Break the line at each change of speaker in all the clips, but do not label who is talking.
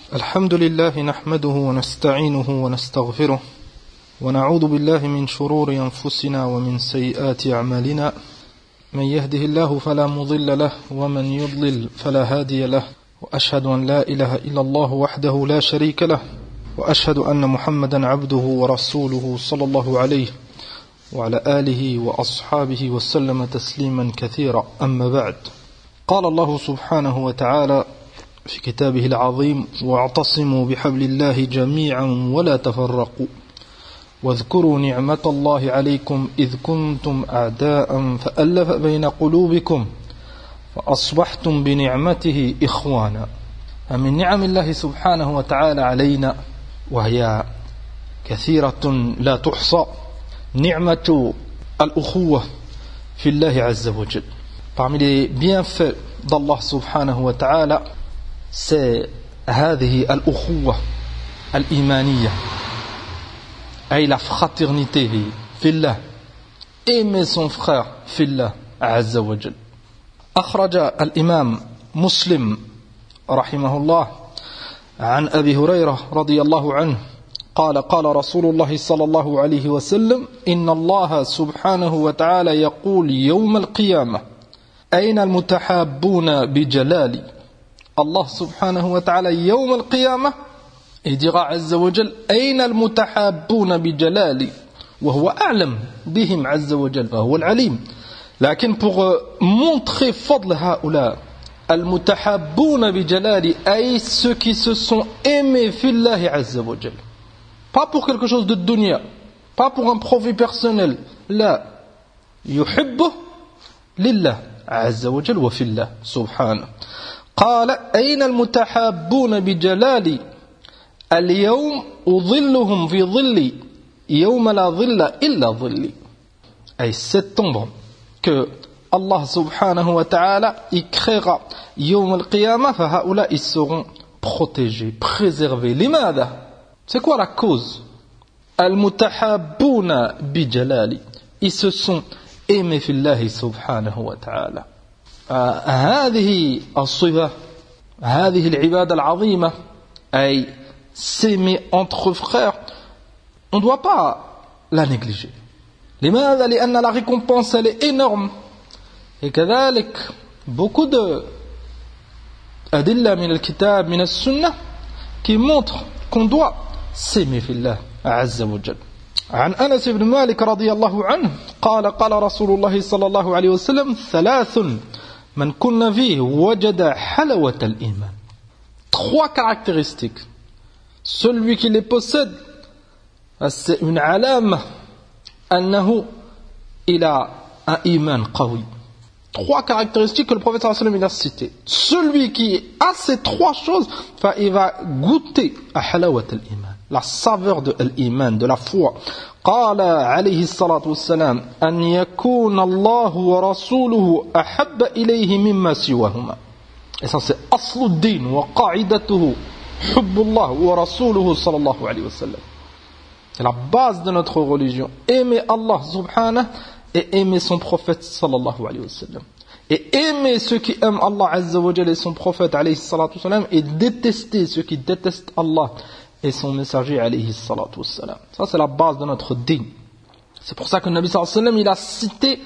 الحمد لله نحمده ونستعينه ونستغفره ونعوذ بالله من شرور أنفسنا ومن سيئات أعمالنا من يهده الله فلا مضل له ومن يضلل فلا هادي له وأشهد أن لا إله إلا الله وحده لا شريك له وأشهد أن محمدا عبده ورسوله صلى الله عليه وعلى آله وأصحابه وسلم تسليما كثيرا أما بعد قال الله سبحانه وتعالى في كتابه العظيم واعتصموا بحبل الله جميعا ولا تفرقوا واذكروا نعمة الله عليكم إذ كنتم أعداء فألف بين قلوبكم فأصبحتم بنعمته إخوانا. من نعم الله سبحانه وتعالى علينا وهي كثيرة لا تحصى نعمة الأخوة في الله عز وجل. Parmi les bienfaits d'Allah subhanahu wa ta'ala, c'est هذه الأخوة الإيمانية أي la fraternité في الله, aimer son frère في الله عز وجل. أخرج الإمام مسلم رحمه الله عن أبي هريرة رضي الله عنه قال قال رسول الله صلى الله عليه وسلم إن الله سبحانه وتعالى يقول يوم القيامة أين المتحابون بجلالي. Allah subhanahu wa ta'ala يوم القيامة il dira عز وجل أين المتحابون بجلالي وهو أعلم بهم عز وجل فهو العليم. لكن pour montrer فضل هؤلاء المتحابون بجلالي أي ceux qui se sont aimés في الله عز وجل, pas pour quelque chose de dunya, pas pour un profit personnel, لا, يحبه لله عز وجل وفي الله سبحانه. قال أين المتحابون بجلالي اليوم أظلهم في ظلي يوم لا ظل إلا ظلي. أي cette ombre que Allah subhanahu wa ta'ala y créera يوم القيامة فهؤلاء ils seront protégés, préservés. لماذا? C'est quoi la cause? المتحابون بجلالي, ils se sont aimés في الله سبحانه وتعالى. هذه الصفة هذه العبادة العظيمة أي s'aimer entre frères, on ne doit pas la négliger. لماذا؟ لأن la récompense elle est énorme. Et كذلك beaucoup de أدلة من الكتاب من السنة qui montrent qu'on doit s'aimer في الله عز وجل. عن أنس بن مالك رضي الله عنه قال قال رسول الله صلى الله عليه وسلم ثلاث من كن فيه وجد حلاوة الإيمان. Trois caractéristiques. Celui qui les possède, c'est une alama أنه il a un iman qawi. Trois caractéristiques que le prophète sallallahu alayhi wa sallam a citées. Celui qui a ces trois choses, il va goûter à halawat al-iman, la saveur de l'iman, de la foi. قال عليه الصلاة والسلام أن يكون الله ورسوله أحب إليه مما سواهما. Et ça c'est أصل الدين وقاعدته حب الله ورسوله صلى الله عليه وسلم. C'est la base de notre religion. Aimer Allah subhanahu et aimer son prophète sallallahu alayhi wa sallam. Et aimer ceux qui aiment Allah azza wa jalla et son prophète alayhi salatu wa sallam, et détester ceux qui détestent Allah et son messager alayhi salatu wa sallam. Ça c'est la base de notre din. C'est pour ça que le Nabi sallallahu alayhi wa sallam il a cité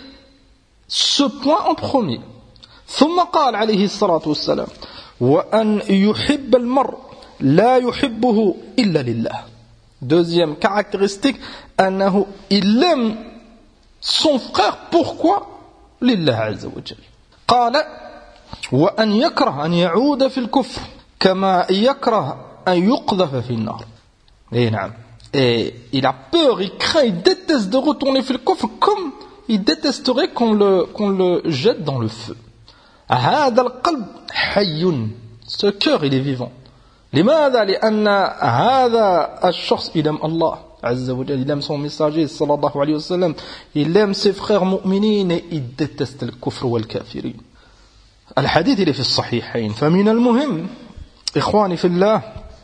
ce point en premier. ثم قال عليه الصلاة والسلام وأن يحب المرء لا يحبه إلا لله. Deuxième caractéristique, أنه il aime son frère. Pourquoi? لله عز وجل. قال وأن يكره أن يعود في الكفر كما يكره أن يقذف في النار. Et نعم. Et il a peur, il craint, il déteste de retourner في الكفر comme il détesterait qu'on le jette dans le feu. هذا القلب حي. Ce cœur il est vivant. لماذا؟ لأن هذا الشخص il aime Allah عز وجل, il aime son messager صلى الله عليه وسلم, il aime ses frères mu'minين et il déteste الكفر والكافرين. الحديث اللي في الصحيحين. فمن المهم إخواني في الله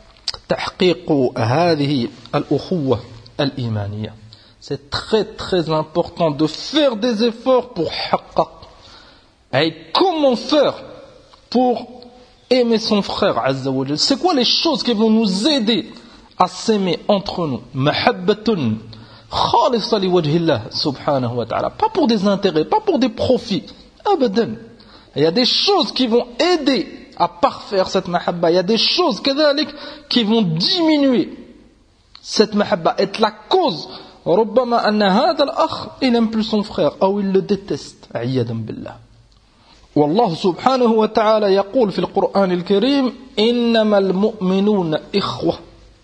تحقيق هذه الأخوة الإيمانية. C'est très très important de faire des efforts pour حقق. Et comment faire pour aimer son frère, Azza wa Jal? C'est quoi les choses qui vont nous aider à s'aimer entre nous? Mahabbatun khalisa li wajhillah subhanahu wa ta'ala. Pas pour des intérêts, pas pour des profits. Abadan. Il y a des choses qui vont aider à parfaire cette mahabba. Il y a des choses qui vont diminuer cette mahabba, être la cause. ربما أن هذا الأخ il n'aime plus son frère أو il le déteste عياذا بالله. والله سبحانه وتعالى يقول في القرآن الكريم إنما المؤمنون إخوة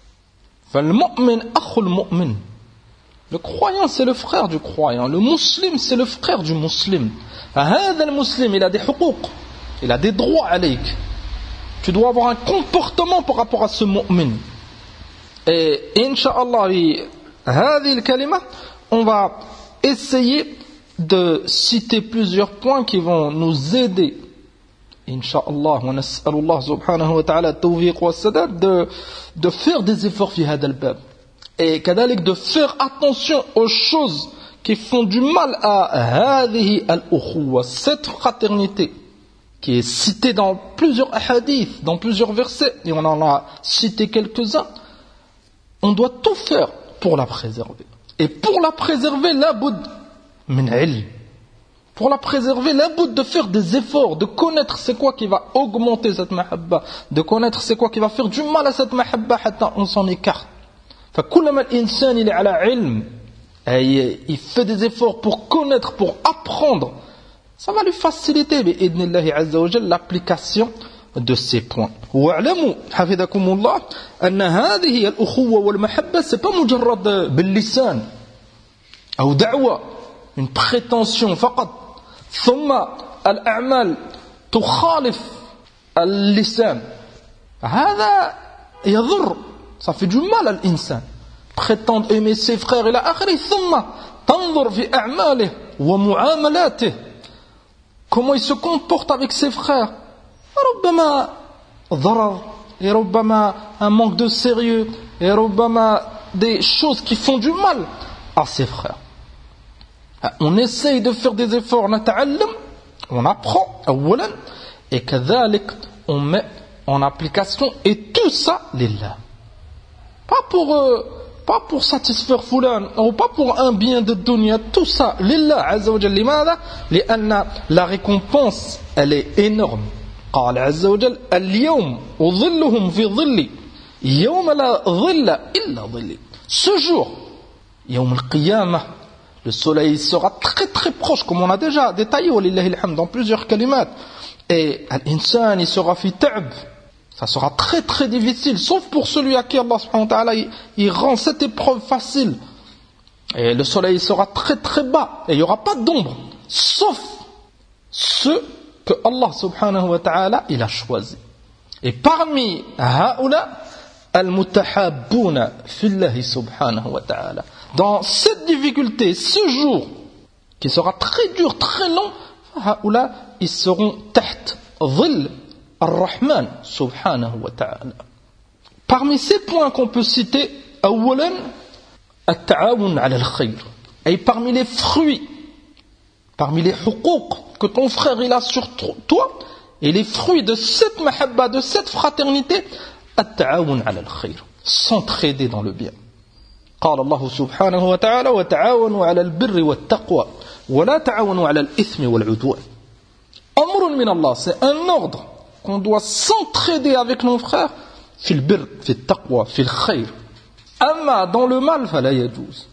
فالمؤمن أخو المؤمن. Le croyant c'est le frère du croyant, le musulman c'est le frère du musulman. هذا المسلم il a des حقوق, il a des droits عليك. Tu dois avoir un comportement par rapport à ce mu'min. Et Inch'Allah, هذه الكلمة, on va essayer de citer plusieurs points qui vont nous aider, Inch'Allah, wa nas'alullah subhanahu wa ta'ala tawfiq wa sadad, de faire des efforts في هذا الباب. Et كذلك de faire attention aux choses qui font du mal à هذه الأخوة, cette fraternité, qui est citée dans plusieurs hadiths, dans plusieurs versets, et on en a cité quelques-uns. On doit tout faire pour la préserver. Et pour la préserver, laboud min ilm. Pour la préserver, laboud de faire des efforts, de connaître c'est quoi qui va augmenter cette mahabba, de connaître c'est quoi qui va faire du mal à cette mahabba, hatta on s'en écarte. فكلما الإنسان il est على علم, il fait des efforts pour connaître, pour apprendre, ça va lui faciliter بإذن عز وجل l'application de ces points. واعلموا حفظكم الله أن هذه الأخوة والمحبة c'est pas مجرد باللسان أو دعوة, une prétention فقط, ثم الأعمال تخالف اللسان, هذا يضر, ça fait du mal à l'insan. Prétendre aimer ses frères إلى آخره, ثم تنظر في أعماله ومعاملاته, comment il se comporte avec ses frères. ربما ضرر, et ربما un manque de sérieux, et ربما des choses qui font du mal à ses frères. On essaye de faire des efforts, نتعلم, on apprend أولا, et كذلك on met en application, et tout ça lillah, pas pour satisfaire fulan, ou pas pour un bien de dunya, tout ça lillah azza wa jalla. لماذا؟ لأن la récompense elle est énorme. قال عز وجل اليوم أظلهم في ظلي يوم لا ظل إلا ظلي. Ce jour, يوم القيامة, le soleil sera très très proche, comme on a déjà détaillé walillahi alhamd dans plusieurs kalimat, et l'insan il sera fi ta'b, ça sera très très difficile, sauf pour celui à qui Allah subhanahu wa ta'ala il rend cette épreuve facile. Et le soleil sera très très bas, et il n'y aura pas d'ombre, sauf ceux que Allah subhanahu wa ta'ala il a choisi. Et parmi haoula al-mutahabbuna fillahi subhanahu wa ta'ala, dans cette difficulté, ce jour qui sera très dur, très long, haoula ils seront taht dhill ar-Rahman subhanahu wa ta'ala. Parmi ces points qu'on peut citer, awalan at-ta'awun 'ala al-khayr, et parmi les fruits, parmi les huquq que ton frère il a sur toi, et les fruits de cette mahabba, de cette fraternité, at-ta'awun 'ala al-khayr, s'entraider dans le bien. قال الله سبحانه وتعالى وتعاونوا على البر والتقوى ولا تعاونوا على الإثم والعدوان. أمر من الله, c'est un ordre qu'on doit s'entraider avec nos frères, في البر, في التقوى, في الخير. أما dans le mal فلا يجوز.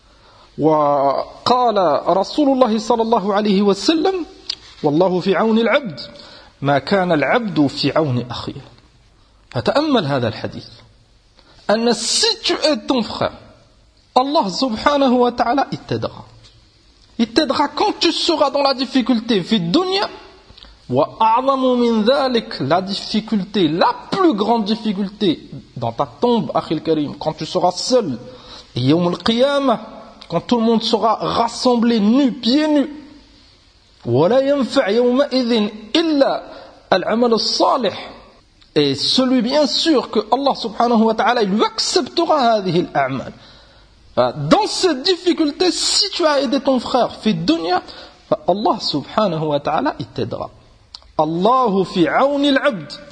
وقال رسول الله صلى الله عليه وسلم والله في عون العبد ما كان العبد في عون أخيه. فتأمل هذا الحديث, أن si tu aides ton frère, Allah subhanahu wa ta'ala il t'aidera. Il t'aidera quand tu seras dans la difficulté, في الدنيا, وأعظم من ذلك, la difficulté, la plus grande difficulté dans ta tombe, أخي الكريم, quand tu seras seul, يوم القيامة, quand tout le monde sera rassemblé nu, pieds nus, ولا ينفع يومئذ إلا العمل الصالح, et celui bien sûr que Allah subhanahu wa ta'ala il lui acceptera هذه الأعمال. Dans cette difficulté, si tu as aidé ton frère في الدنيا, Allah subhanahu wa ta'ala il t'aidera. الله في عون العبد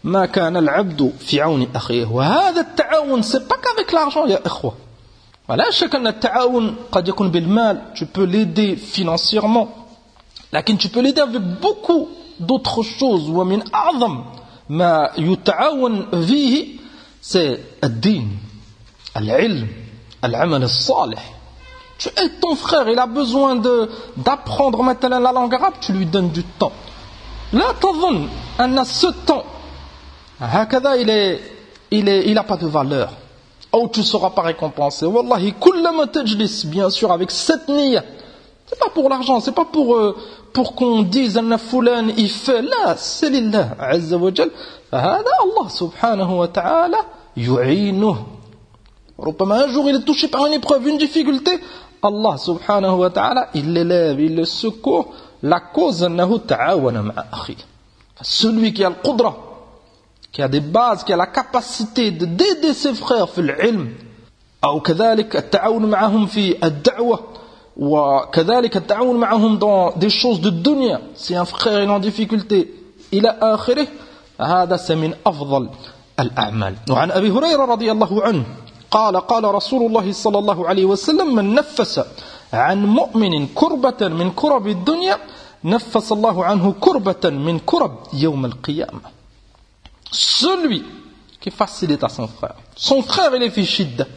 ما كان العبد في عون أخيه. وهذا التعاون c'est pas qu'avec l'argent يا إخوة. ولا شك أن التعاون قد يكون بالمال, tu peux l'aider financièrement, لكن tu peux l'aider avec beaucoup d'autres choses. ومن أعظم ما يتعاون فيه c'est الدين, العلم, العمل الصالح. Tu aides ton frère, il a besoin d'apprendre maintenant la langue arabe, tu lui donnes du temps. لا تظن أن ce temps هكذا il n'a pas de valeur, ou tu ne seras pas récompensé. Wallahi, كلما تجلس, bien sûr, avec cette niyyah, c'est pas pour l'argent, c'est pas pour qu'on dise أن فلان il fait, لا, c'est لله عز وجل. هذا الله سبحانه وتعالى يعينه. ربما un jour il est touché par une épreuve, une difficulté, Allah subhanahu wa ta'ala il l'élève, il le secourt. La cause أنه تعاون مع أخيه. Celui qui a le qudra, qui a des bases, qui a la capacité d'aider ses frères في العلم, أو كذلك التعاون معهم في الدعوة, وكذلك التعاون معهم dans des choses de dunya. Si un frère est en difficulté إلى آخره, هذا من أفضل الأعمال. وعن أبي هريرة رضي الله عنه قال رسول الله صلى الله عليه وسلم من نفس عن مؤمن كربة من كرب الدنيا نفس الله عنه كربة من كرب يوم القيامة. Celui qui facilite à son frère il est fi shidda.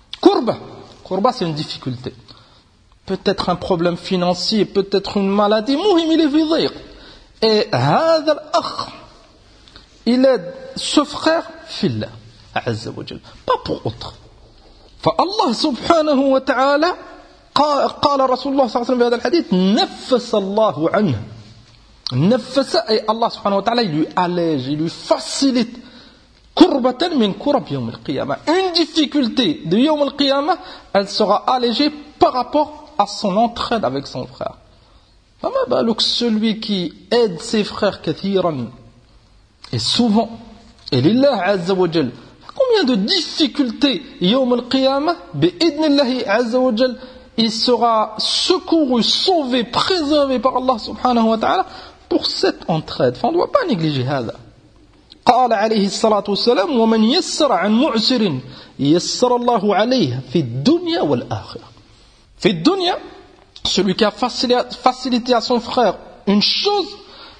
Kurba c'est une difficulté, peut-être un problème financier, peut-être une maladie, muhim il est fi dhiq, et هذا الأخ il aide ce frère fillah azza wa jalla, pas pour autre. فالله سبحانه وتعالى قال رسول الله صلى الله عليه وسلم في هذا الحديث نفس الله عنه. نفس أي الله سبحانه وتعالى il lui allège, il lui facilite كربة من كرب يوم القيامة. Une difficulté de يوم القيامة, elle sera allégée par rapport à son entraide avec son frère. فما بالك celui qui aide ses frères كثيرا et souvent, et لله عز وجل, combien de difficultés يوم القيامة بإذن الله عز وجل il sera secouru, sauvé, préservé par Allah subhanahu wa ta'ala pour cette entraide. On ne doit pas négliger هذا. قال عليه الصلاة والسلام ومن يسر عن معسر يسر الله عليه في الدنيا والآخرة. في الدنيا, celui qui a facilité à son frère une chose,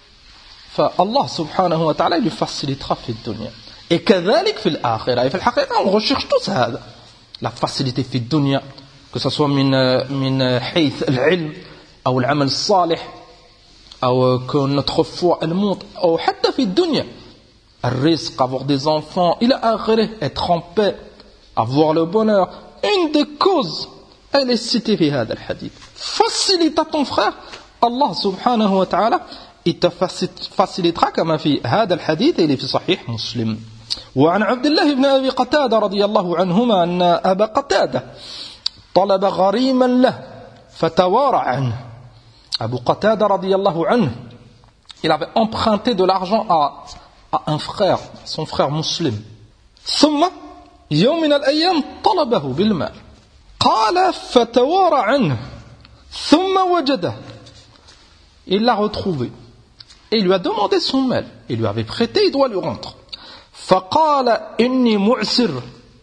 فالله سبحانه وتعالى lui facilitera في الدنيا. Et كذلك في الآخرة. Et في الحقيقة on recherche tous هذا, la facilité في الدنيا, que ce soit من حيث العلم أو العمل الصالح أو que notre foi elle monte, أو حتى في الدنيا الرزق, avoir des enfants, إلى آخره, être en paix, avoir le bonheur. Une des causes elle est citée في هذا الحديث. Facilite à ton frère, Allah subhanahu wa ta'ala il te facilitera كما في هذا الحديث اللي في صحيح مسلم. وعن عبد الله بن أبي قتادة رضي الله عنهما أن أبا قتادة طلب غريما له فتوارى عنه. Abu Qatada radiyallahu anhu, il avait emprunté de l'argent à un frère, son frère musulman. ثم يوم من الأيام طلبه بالمال قال فتوارى عنه ثم وجده. Il l'a retrouvé et il lui a demandé son mal. Il lui avait prêté, il doit lui rendre. فقال إني معسر.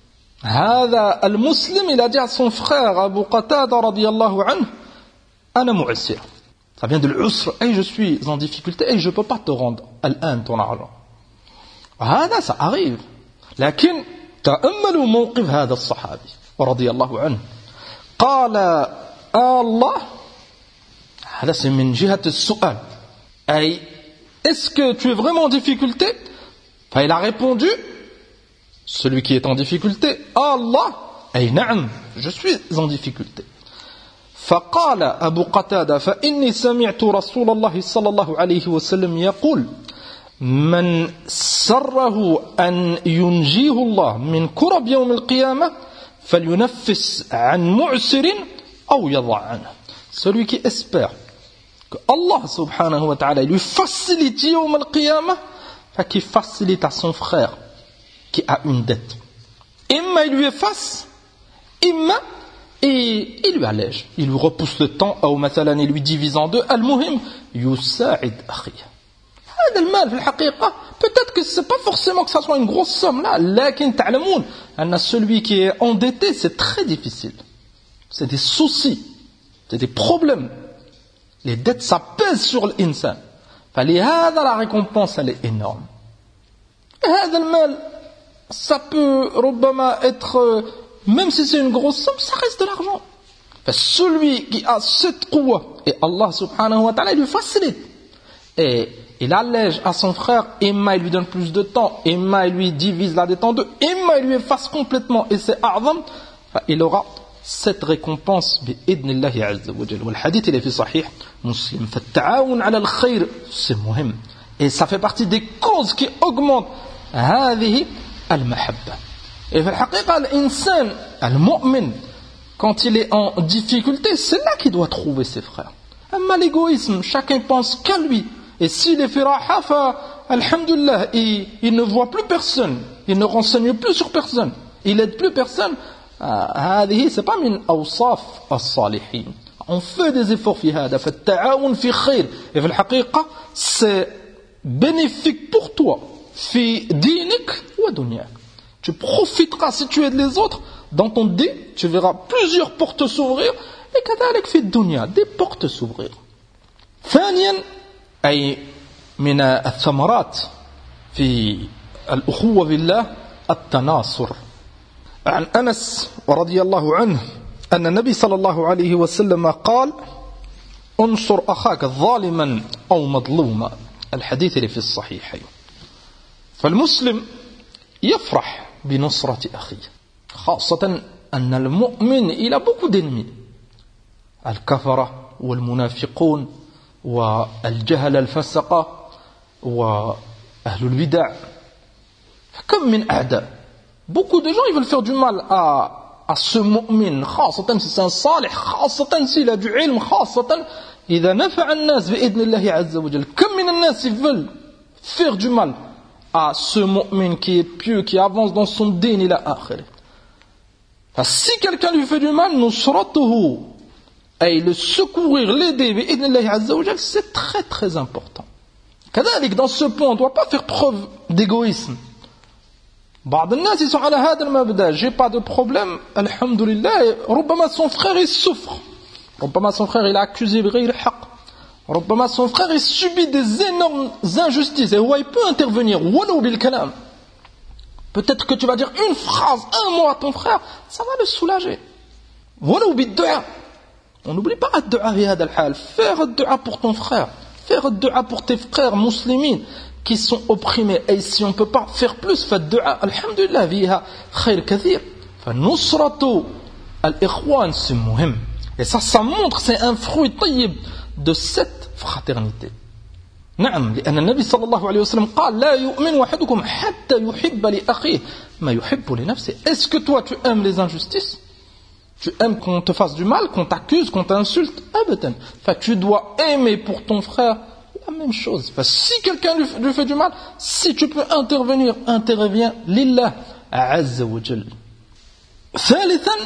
هذا المسلم il a dit à son frère Abu Qatada radiyallahu anhu أنا معسر. Ça vient de l'usr, et je suis en difficulté et je ne peux pas te rendre ton argent. هذا ça arrive. لكن تأملوا موقف هذا الصحابي رضي الله عنه. قال الله, هذا c'est من جهة السؤال, أي est-ce que tu es vraiment en difficulté? Il a répondu, celui qui est en difficulté, Allah, أي نعم, je suis en difficulté. فقال أبو قتادة فإني سمعت رسول الله صلى الله عليه وسلم يقول من سره أن ينجيه الله من كرب يوم القيامة فلينفس عن معسر أو يضع عنه. Celui qui espère que Allah subhanahu wa ta'ala lui facilite يوم القيامة, qu'il facilite à son frère qui a une dette. Imma il lui efface, imma et il lui allège, il lui repousse le temps, ou مثلا il lui divise en deux. المهم يساعد أخيه. هذا المال في الحقيقة Peut-être que c'est pas forcément que ça soit une grosse somme là, lakin ta'lamoun, celui qui est endetté, c'est très difficile. C'est des soucis, c'est des problèmes. Les dettes, ça pèse sur l'insan. La récompense, elle est énorme. Et le mal, ça peut ربما être, même si c'est une grosse somme, ça reste de l'argent. Celui qui a cette quwa, et Allah subhanahu wa ta'ala, il lui facilite. Et il allège à son frère, imma il lui donne plus de temps, imma il lui divise la dette en deux, imma il lui efface complètement, et c'est a'zam, il aura cette récompense bi'idnillahi azza wa jalla. Le hadith il est fi sahih muslim. Fait-ta'awun ala al-khayr, c'est muhim. Et ça fait partie des causes qui augmentent هذه المحبة. Et في الحقيقة الإنسان المؤمن quand il est en difficulté, c'est là qu'il doit trouver ses frères. Amma l'égoïsme, chacun pense qu'à lui. Et s'il est firaha, alhamdulillah, il ne voit plus personne, il ne renseigne plus sur personne, il aide plus personne. C'est pas min awsaf as-salihin. On fait des efforts fi hada, fait ta'awun fi khayr. Et في الحقيقة, c'est bénéfique pour toi, fi dinik wa dunyak. Tu profiteras si tu aides les autres dans ton din, tu verras plusieurs portes s'ouvrir, et kadalik fi dunya, des portes s'ouvrir. ثانيا أي من الثمرات في الأخوة بالله التناصر. عن أنس رضي الله عنه أن النبي صلى الله عليه وسلم قال انصر أخاك ظالما أو مظلوما. الحديث اللي في الصحيحين. فالمسلم يفرح بنصرة أخيه، خاصة أن المؤمن إلى beaucoup d'ennemis، الكفرة والمنافقون والجهل الفسقة وأهل البدع، كم من أعداء. Beaucoup de gens ils veulent faire du mal à ce mu'min، خاصة si c'est un salih، خاصة s'il a du ilm، خاصة إذا نفع الناس بإذن الله عز وجل. كم من الناس ils veulent faire du mal à ce mu'min qui est pieux, qui avance dans son din ila akhir. Si quelqu'un lui fait du mal, nusratuhu, et le secourir, l'aider, bi'idnillahi azza wa jal, c'est très très important. Kadalik, dans ce point, on ne doit pas faire preuve d'égoïsme. بعض الناس ils sont على هذا المبدأ، j'ai pas de problème, alhamdulillah. ربما son frère il souffre، ربما son frère il a accusé بغير حق، ربما son frère il subit des énormes injustices, et il peut intervenir ولو بالكلام. Peut-être que tu vas dire une phrase, un mot à ton frère, ça va le soulager. ولو بالدعاء. On n'oublie pas الدعاء في هذا الحال. Faire الدعاء pour ton frère, faire الدعاء pour tes frères musulmans qui sont opprimés. Et si on ne peut pas faire plus, fais الدعاء. Alhamdulillah, فيها خير كثير. فنصرة الإخوان c'est مهم. Et ça montre, c'est un fruit طيب de cette fraternité. نعم، لأن النبي صلى الله عليه وسلم قال لا يؤمن أحدكم حتى يحب لأخيه ما يحب لنفسه. Est-ce que toi tu aimes les injustices? Tu aimes qu'on te fasse du mal, qu'on t'accuse, qu'on t'insulte? Abadan. Tu dois aimer pour ton frère la même chose. Si quelqu'un lui fait du mal, si tu peux intervenir, interviens lillah azza wa jal. ثالثا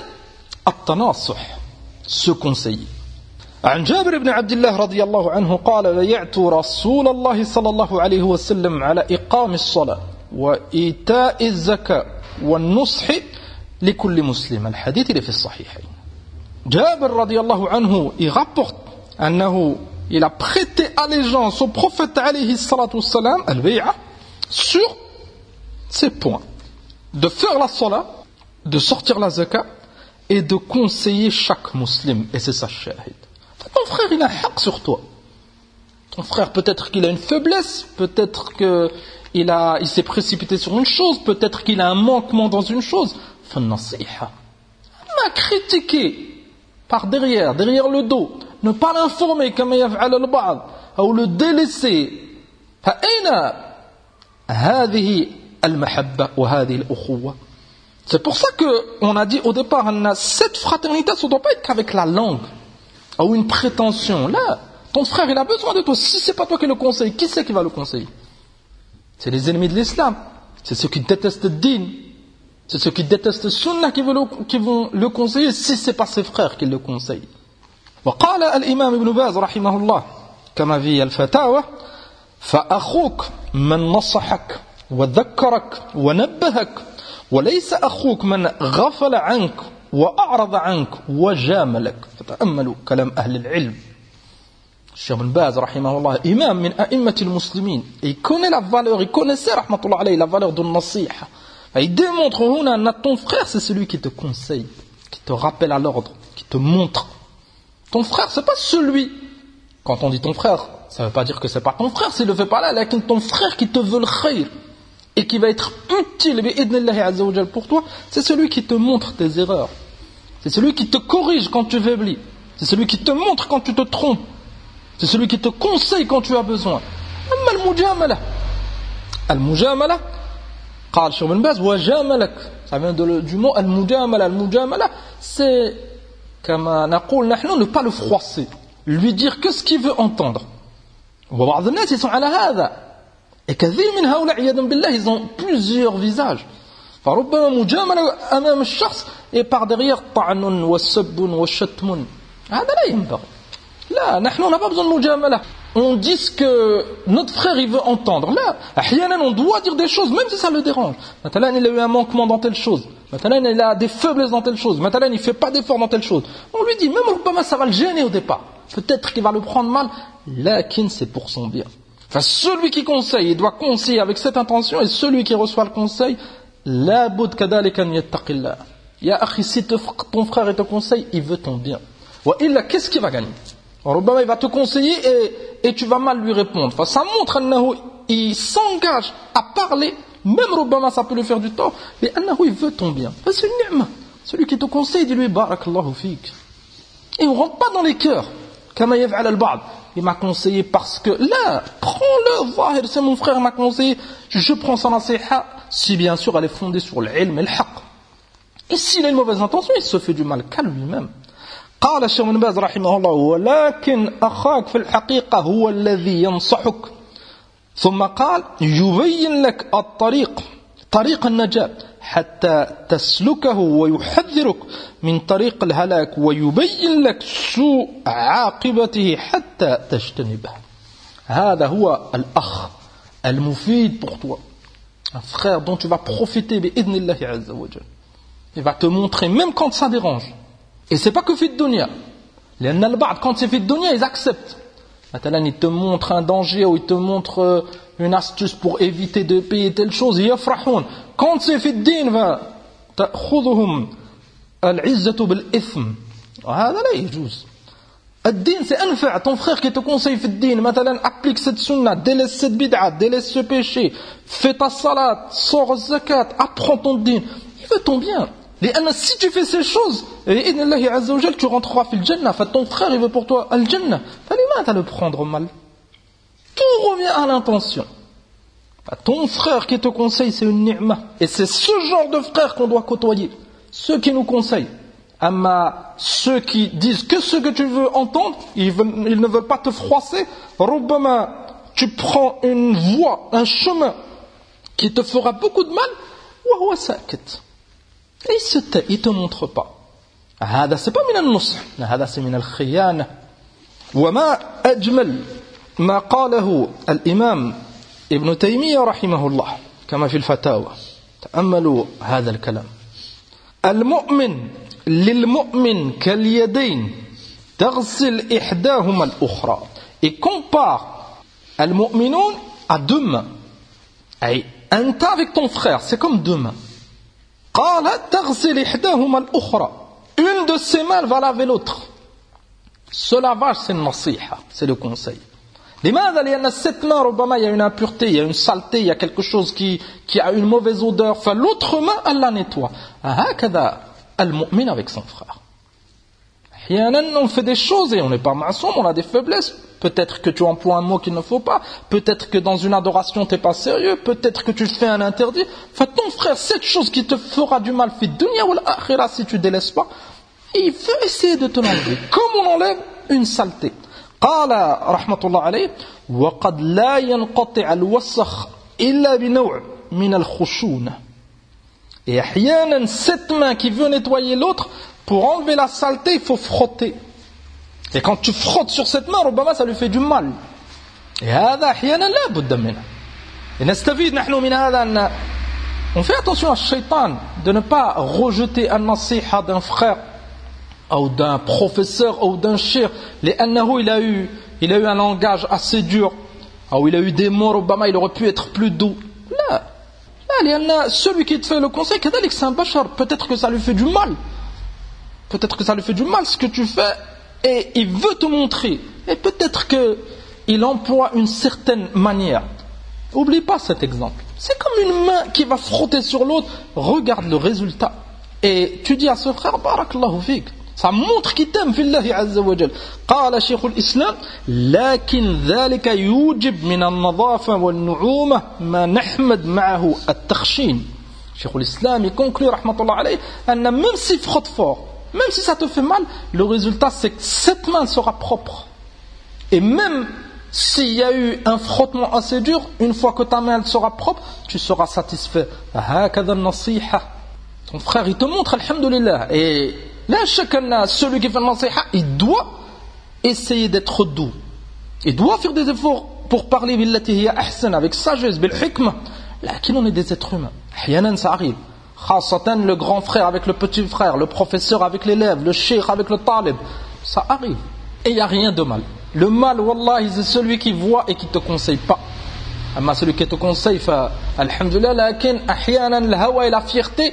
التناصح، se conseiller. عن جابر بن عبد الله رضي الله عنه قال بايعت رسول الله صلى الله عليه وسلم على إقام الصلاة وإيتاء الزكاة والنصح لكل مسلم. الحديث اللي في الصحيحين. جابر رضي الله عنه il rapporte أنه il a prêté allégeance au prophète عليه الصلاة والسلام البيعة sur ces points: de faire la salat, de sortir la zakat et de conseiller chaque musulman. Et c'est ça shahid. Ton frère il a un haq sur toi. Ton frère peut-être qu'il a une faiblesse, peut-être qu'il s'est précipité sur une chose, peut-être qu'il a un manquement dans une chose. Fannasiha. Ma critiquer par derrière le dos, ne pas l'informer comme yaf'al al-ba'd, ou le délaisser. فأين هذه المحبة وهذه الأخوة. C'est pour ça qu'on a dit au départ, cette fraternité, ça ne doit pas être qu'avec la langue, ou une prétention. Là, ton frère, il a besoin de toi. Si ce n'est pas toi qui le conseille, qui c'est qui va le conseiller? C'est les ennemis de l'islam. C'est ceux qui détestent le din. C'est ceux qui détestent le sunnah qui vont le conseiller, si ce n'est pas ses frères qui le conseillent. وقال الإمام ابن باز رحمه الله كما في الفتاوى فأخوك من نصحك وذكرك ونبهك وليس أخوك من غفل عنك وأعرض عنك وجاملك. فتأملوا كلام أهل العلم. Cheikh Ibn Baz, rahimahullah, imam min a'immatil muslimin, il connaît la valeur, il connaissait, rahmatullah alayhi, la valeur de nasiha. Il démontre, ton frère, c'est celui qui te conseille, qui te rappelle à l'ordre, qui te montre. Ton frère, c'est pas celui, quand on dit ton frère, ça veut pas dire que c'est pas ton frère, s'il le fait pas là, mais ton frère qui te veut le khayr, et qui va être utile, bi'idnillahi azza wa jal, pour toi, c'est celui qui te montre tes erreurs. C'est celui qui te corrige quand tu faiblis. C'est celui qui te montre quand tu te trompes. C'est celui qui te conseille quand tu as besoin. أما المجاملة المجاملة قال شيخ بن باز وجاملك, ça vient du mot المجاملة. المجاملة c'est كما نقول نحن ne pas le froisser, lui dire que ce qu'il veut entendre. وبعض الناس sont على هذا, et كثير من هؤلاء عياذا بالله ils ont plusieurs visages. فربما مجاملة أمام الشخص et par derrière طعن وسب وشتم, هذا لا ينبغي. Là, on n'a pas besoin de mujamala. On dit ce que notre frère il veut entendre. Là, on doit dire des choses, même si ça le dérange. Maintenant, il a eu un manquement dans telle chose. Maintenant, il a des faiblesses dans telle chose. Maintenant, il ne fait pas d'effort dans telle chose. On lui dit, même ça va le gêner au départ. Peut-être qu'il va le prendre mal. Lakin, c'est pour son bien. Enfin, celui qui conseille, il doit conseiller avec cette intention. Et celui qui reçoit le conseil, la bud kadalika an yattaqillah. Ya akhi, si ton frère te conseille, il veut ton bien. Wa illa, qu'est-ce qu'il va gagner? Il va te conseiller et tu vas mal lui répondre. Enfin, ça montre qu'il s'engage à parler, même Rubbama ça peut lui faire du tort, mais il veut ton bien. C'est une ni'ma. Celui qui te conseille, dis-lui Barakallahu fik. Et on ne rentre pas dans les cœurs. Kama yaf'al al-ba'd. Il m'a conseillé parce que là, prends-le, zahir, c'est mon frère m'a conseillé, je prends sa nasiha, si bien sûr elle est fondée sur l'ilm et le haqq. Et s'il a une mauvaise intention, il se fait du mal qu'à lui-même. قال الشيخ ابن باز رحمه الله ولكن أخاك في الحقيقة هو الذي ينصحك ثم قال يبين لك الطريق طريق النجاة حتى تسلكه ويحذرك من طريق الهلاك ويبين لك سوء عاقبته حتى تجتنبه. هذا هو الأخ المفيد pour toi, un frère dont tu vas profiter بإذن الله عز وجل. Il va te montrer même quand ça dérange. Et c'est pas que fait de dunya. Les al-ba'd, quand c'est fait de dunya, ils acceptent. Maintenant, ils te montrent un danger ou ils te montrent une astuce pour éviter de payer telle chose. Yafrahoun. Quand c'est fait de din, va ta'khudhuhum al-izzatu bil-ithm. هذا لا يجوز. الدين c'est anfa'. Ton frère qui te conseille fait de din, maintenant applique cette sunna, délaisse cette bid'a, délaisse ce péché, fais ta salat, sors zakat, apprends ton din. Il veut ton bien. Si tu fais ces choses, tu rentreras fil jannah. Ton frère il veut pour toi al jannah. T'as le prendre mal. Tout revient à l'intention. Ton frère qui te conseille, c'est une ni'ma. Et c'est ce genre de frère qu'on doit côtoyer. Ceux qui nous conseillent. Amma ceux qui disent que ce que tu veux entendre, ils ne veulent pas te froisser. Rubbama, tu prends une voie, un chemin qui te fera beaucoup de mal. Wa huwa sakit. Et il se tait, il ne te montre pas. هذا c'est pas من النصح, هذا c'est من الخيانة. وما أجمل ما قاله الإمام ابن تيمية رحمه الله كما في الفتاوى. تأملوا هذا الكلام. المؤمن للمؤمن كاليدين تغسل إحداهما الأخرى. Et compare المؤمنون à deux mains. Et un tas avec ton frère, c'est comme deux mains. Une de ses mains va laver l'autre. Ce lavage, c'est une nasiha, c'est le conseil. لماذا؟ لأن cette main, ربما, il y a une impureté, il y a une saleté, il y a quelque chose qui a une mauvaise odeur. Enfin, l'autre main, elle la nettoie. هكذا المؤمن avec son frère. On fait des choses et on n'est pas maçon, on a des faiblesses. Peut-être que tu emploies un mot qu'il ne faut pas. Peut-être que dans une adoration tu n'es pas sérieux. Peut-être que tu fais un interdit. Enfin, ton frère, cette chose qui te fera du mal, fait dunya ou l'akhira si tu ne délaisses pas, il veut essayer de te l'enlever. Comme on enlève une saleté. قال رحمة الله عليه وقد لا ينقطع الوسخ إلا بنوع من الخشونة. Et أحيانا cette main qui veut nettoyer l'autre, pour enlever la saleté, il faut frotter. Et quand tu frottes sur cette main, Rubbama, ça lui fait du mal. هذا أحيانا لا بد منه. نستفيد نحن من هذا أن on fait attention à Shaitan de ne pas rejeter un nasiha d'un frère ou d'un professeur ou d'un cheikh لأنه il a eu un langage assez dur ou il a eu des mots ربما il aurait pu être plus doux. لا لأن celui qui te fait le conseil كذلك c'est un bachar, peut-être que ça lui fait du mal, ce que tu fais, et il veut te montrer, et peut-être qu'il emploie une certaine manière. Oublie pas cet exemple. C'est comme une main qui va frotter sur l'autre. Regarde le résultat. Et tu dis à ce frère, barakallahu fik. Ça montre qu'il t'aime, fillahi azza wa jal. قال شيخ الإسلام لكن ذلك يوجب من النظافة والنعومة ما نحمد معه التخشين. شيخ الإسلام il conclut rahmatullah alayh أن même s'il frotte fort, même si ça te fait mal, le résultat c'est que cette main sera propre. Et même s'il y a eu un frottement assez dur, une fois que ta main sera propre, tu seras satisfait. Ton frère, il te montre, alhamdulillah. Et là, chacun, celui qui fait le nasiha, il doit essayer d'être doux. Il doit faire des efforts pour parler billati hiya ahsan, avec sagesse, bil hikmah. Là, on est des êtres humains. Ahyanan, ça arrive. Khasatan, le grand frère avec le petit frère, le professeur avec l'élève, le cheikh avec le talib. Ça arrive. Et il n'y a rien de mal. Le mal, wallahi, c'est celui qui voit et qui ne te conseille pas. Mais celui qui te conseille, alhamdulillah, lakin, ahyanan, le hawa et la fierté,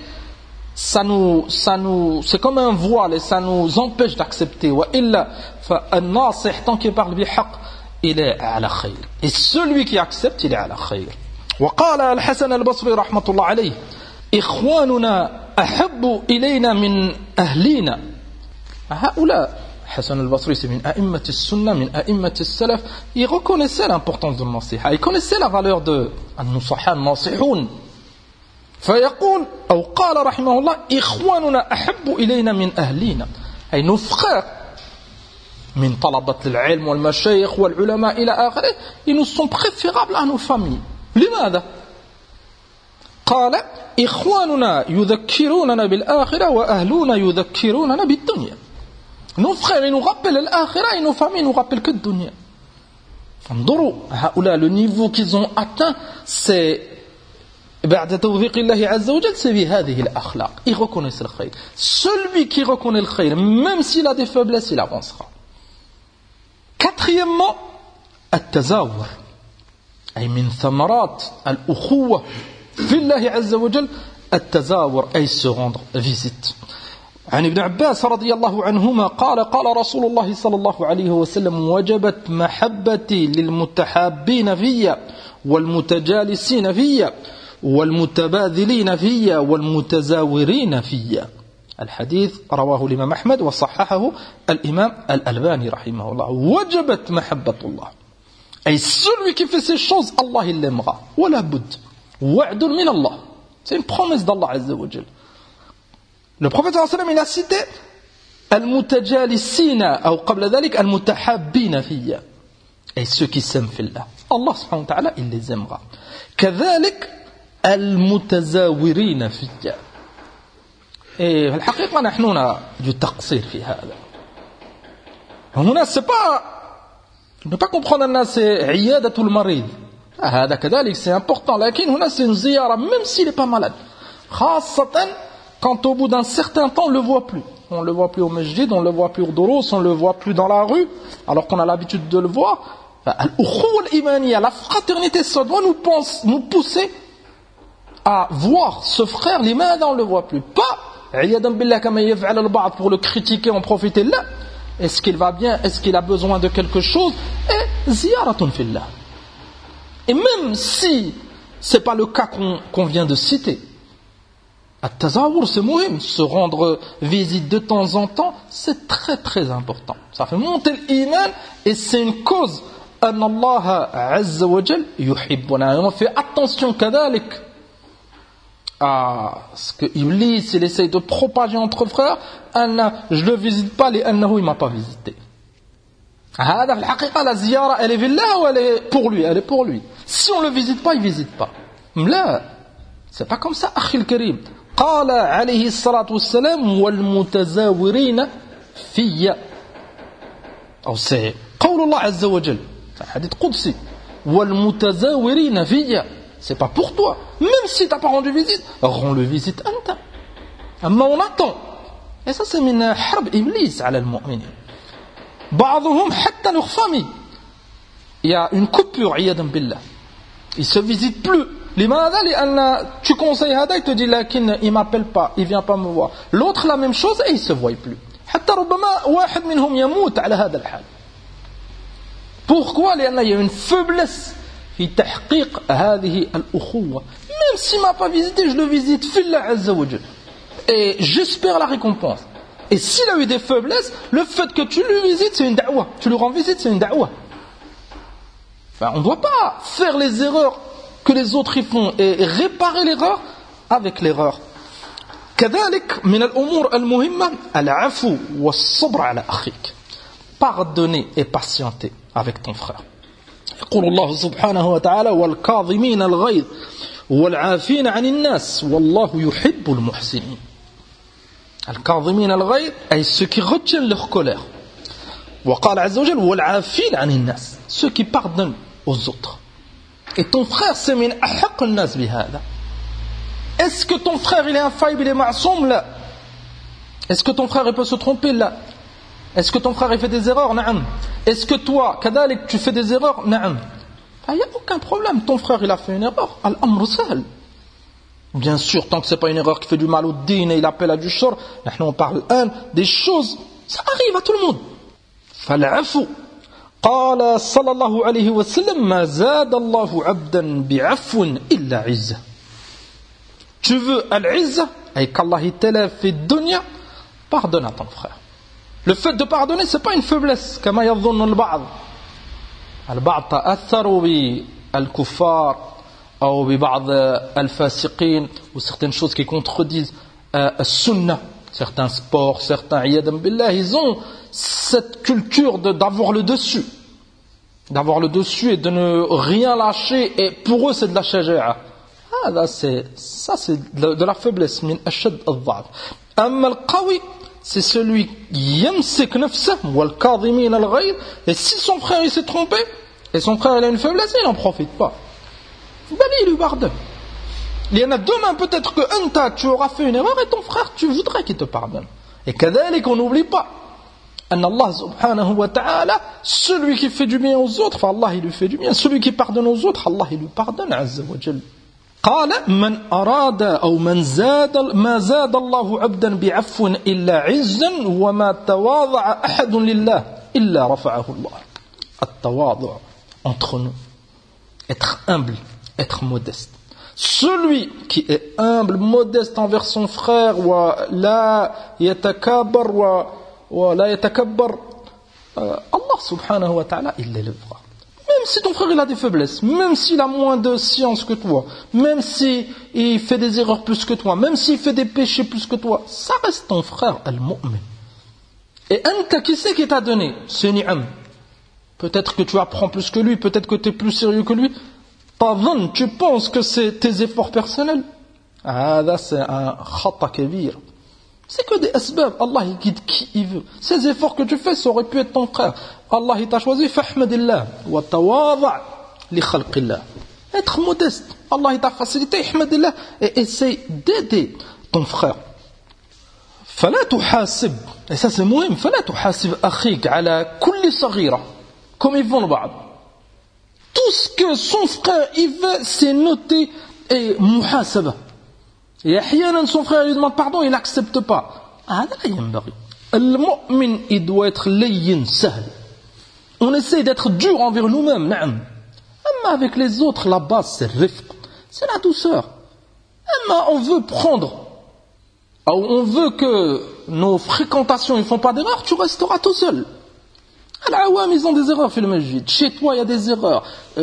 c'est comme un voile et ça nous empêche d'accepter. Wa illa, an-nasih, tant qu'il parle bihaq, il est à la khayr. Et celui qui accepte, il est à la khayr. وقال الحسن البصري رحمة الله عليه إخواننا أحب إلينا من أهلنا. هؤلاء Hassan al-Basri, c'est min a'immat al-sunnah, min a'immat al-salaf. Il reconnaissait l'importance de nasiha. Il connaissait la valeur de an-nusahan, nasihoun. فيقول أو قال رحمه الله إخواننا أحب إلينا من أهلنا. أي nos frères من طلبة العلم والمشايخ والعلماء إلى آخره, ils nous sont préférables à nos familles. لماذا؟ قال إخواننا يذكروننا بالآخرة وأهلنا يذكروننا بالدنيا. Nos frères, ils nous rappellent l'akhira et nos familles nous rappellent que le dunya. Le niveau qu'ils ont atteint, c'est بعد توفيق الله عز وجل, c'est بهذه الأخلاق. Ils reconnaissent le khayr. Celui qui reconnaît le khayr, même s'il a des faiblesses, il avancera. Quatrièmement, التزاور. أي من ثمرات الأخوة في الله عز وجل التزاور, أي se rendre visite. عن ابن عباس رضي الله عنهما قال رسول الله صلى الله عليه وسلم وجبت محبتي للمتحابين فيا والمتجالسين فيا والمتباذلين فيا والمتزاورين فيا. الحديث رواه الإمام أحمد وصححه الإمام الألباني رحمه الله. وجبت محبة الله, أي celui qui fait ces choses, Allah il l'aimera. ولا بد, وعد من الله, c'est une promesse d'Allah Azza wa Jal. Le prophète sallallahu alayhi wa sallam, il a cité al-mutajalisina ou qabla dhalik al-mutahabbina fiyya, et ceux qui s'aiment fillah, Allah subhanahu wa ta'ala il les aimera. كذلك المتزاورين فيا. Et في الحقيقة نحن du taqsir في هذا. هنا c'est pas, ne pas comprendre أن c'est عيادة المريض, هذا كذلك c'est important, لكن هنا c'est une ziyara même s'il n'est pas malade, خاصة quand au bout d'un certain temps on ne le voit plus. On ne le voit plus au masjid, on ne le voit plus au doros, on ne le voit plus dans la rue, alors qu'on a l'habitude de le voir. Al-ukhuwa al-imaniya, la fraternité, ça doit nous pousser à voir ce frère, limadha on ne le voit plus. Pas, iyadan billah kama yaf'al al-ba'd, pour le critiquer, en profiter là. Est-ce qu'il va bien? Est-ce qu'il a besoin de quelque chose? Et ziyaratun fillah. Et même si ce n'est pas le cas qu'on vient de citer, At-tazawur, c'est muhim, se rendre visite de temps en temps, c'est très très important. Ça fait monter l'iman et c'est une cause. An Allah Azza wa Jal yuhibbuna. On fait attention kadalik à ce que Iblis il essaye de propager entre frères. Je le visite pas, l'annahu il m'a pas visité. هذا في الحقيقة la ziyara elle est billah ou elle est pour lui? Elle est pour lui. Si on le visite pas, il visite pas. Là, c'est pas comme ça, أخي الكريم. قال عليه الصلاة والسلام والمتزاورين في أو سي قول الله عز وجل, حديث قدسي, والمتزاورين فيا. C'est pas pour toi. Même si t'as pas rendu visite, rends-le visite anta. أما on attend. Et ça c'est من حرب إبليس على المؤمنين. بعضهم حتى leur famille. Il y a une coupure عياذا بالله. Ils se visitent plus. لماذا؟ لأن tu conseilles هذا, il te dit لكن il m'appelle pas, il vient pas me voir. L'autre la même chose et il se voit plus. حتى ربما واحد منهم يموت على هذا الحال. Pourquoi? لأن il y a une faiblesse في تحقيق هذه الأخوة. Même s'il m'a pas visité, je le visite في الله عز وجل. Et j'espère la récompense. Et s'il a eu des faiblesses, le fait que tu lui visites, c'est une da'wa. Tu lui rends visite, c'est une da'wa. Enfin, on ne doit pas faire les erreurs que les autres y font et réparer l'erreur avec l'erreur. كذلك من الأمور المهمة العفو والصبر على أخيك. Pardonner et patienter avec ton frère. يقول الله سبحانه وتعالى والكاظمين الغيظ والعافين عن الناس والله يحب المحسنين. الكاظمين الغيظ أي ceux qui retiennent leur colère. وقال عز وجل والعافين عن الناس, ceux qui pardonnent aux autres. Et ton frère c'est من أحق الناس بهذا. Est-ce que ton frère il est infaillible, il est ma'soum? Là. Est-ce que ton frère il peut se tromper? Là. Est-ce que ton frère il fait des erreurs? Na'am. Est-ce que toi, kadalik, tu fais des erreurs? Na'am. Il n'y a aucun problème. Ton frère il a fait une erreur. Al-amr sahl. Bien sûr, tant que c'est pas une erreur qui fait du mal au din et il appelle à du shor, on parle des choses, ça arrive à tout le monde. Fal'afu. قال صلى الله عليه وسلم ما زاد الله عبدا بعفو إلا عزة. Tu veux al-izza, et qu'Allah t'élève fi dunya, pardonne à ton frère. Le fait de pardonner, c'est pas une faiblesse, comme يظن البعض. البعض تأثروا بالكفار أو ببعض الفاسقين ou certaines choses qui contredisent السنة, certains sports, certains عياذا بالله, ils ont cette culture d'avoir le dessus. D'avoir le dessus et de ne rien lâcher, et pour eux c'est de la shaja'a. Ça c'est de la faiblesse. من أشد الضعف. أما القوي, c'est celui qui يمسك نفسه والكاظمين الغيظ. Et si son frère il s'est trompé et son frère il a une faiblesse, il n'en profite pas. Il lui pardonne. Il y en a demain peut-être que tu auras fait une erreur et ton frère tu voudrais qu'il te pardonne. Et كذلك on n'oublie pas أن الله سبحانه وتعالى, celui qui fait du bien aux autres, enfin Allah il lui fait du bien, celui qui pardonne aux autres, Allah il lui pardonne عز وجل. قال من أراد أو من زاد ما زاد الله عبدا بعفو إلا عزا وما تواضع أحد لله إلا رفعه الله. التواضع entre nous, être humble, être modeste. Celui qui est humble, modeste envers son frère, ولا يتكبر ولا يتكبر, Allah subhanahu wa ta'ala il l'élèvera. Même si ton frère il a des faiblesses, même s'il a moins de science que toi, même s'il fait des erreurs plus que toi, même s'il fait des péchés plus que toi, ça reste ton frère, al-mu'min. Et anta, qui c'est qui t'a donné ce ni'am? Peut-être que tu apprends plus que lui, peut-être que tu es plus sérieux que lui. T'adhan, tu penses que c'est tes efforts personnels? Là, c'est un khata kabir. C'est que des asbab. Allah il guide qui il veut. Ces efforts que tu fais, ça aurait pu être ton frère. Allah il t'a choisi, fahmadillah wa tawadha li khalqillah. Être modeste. Allah il t'a facilité, ihmadillah, et essaye d'aider ton frère. فلا تحاسب, et ça c'est مهم, فلا تحاسب أخيك على كل صغيرة, comme ils font le بعض. Tout ce que son frère il veut, c'est noter et muhasaba. Et أحيانا son frère lui demande pardon, il n'accepte pas. هذا لا ينبغي. المؤمن il doit être لين سهل. On essaie d'être dur envers nous-mêmes, نعم. أما avec les autres, la base c'est le rifq, c'est la douceur. أما on veut prendre, on veut que nos fréquentations ne font pas d'erreurs, tu resteras tout seul. Al-Awam, ils ont des erreurs, fil majid. Chez toi, il y a des erreurs.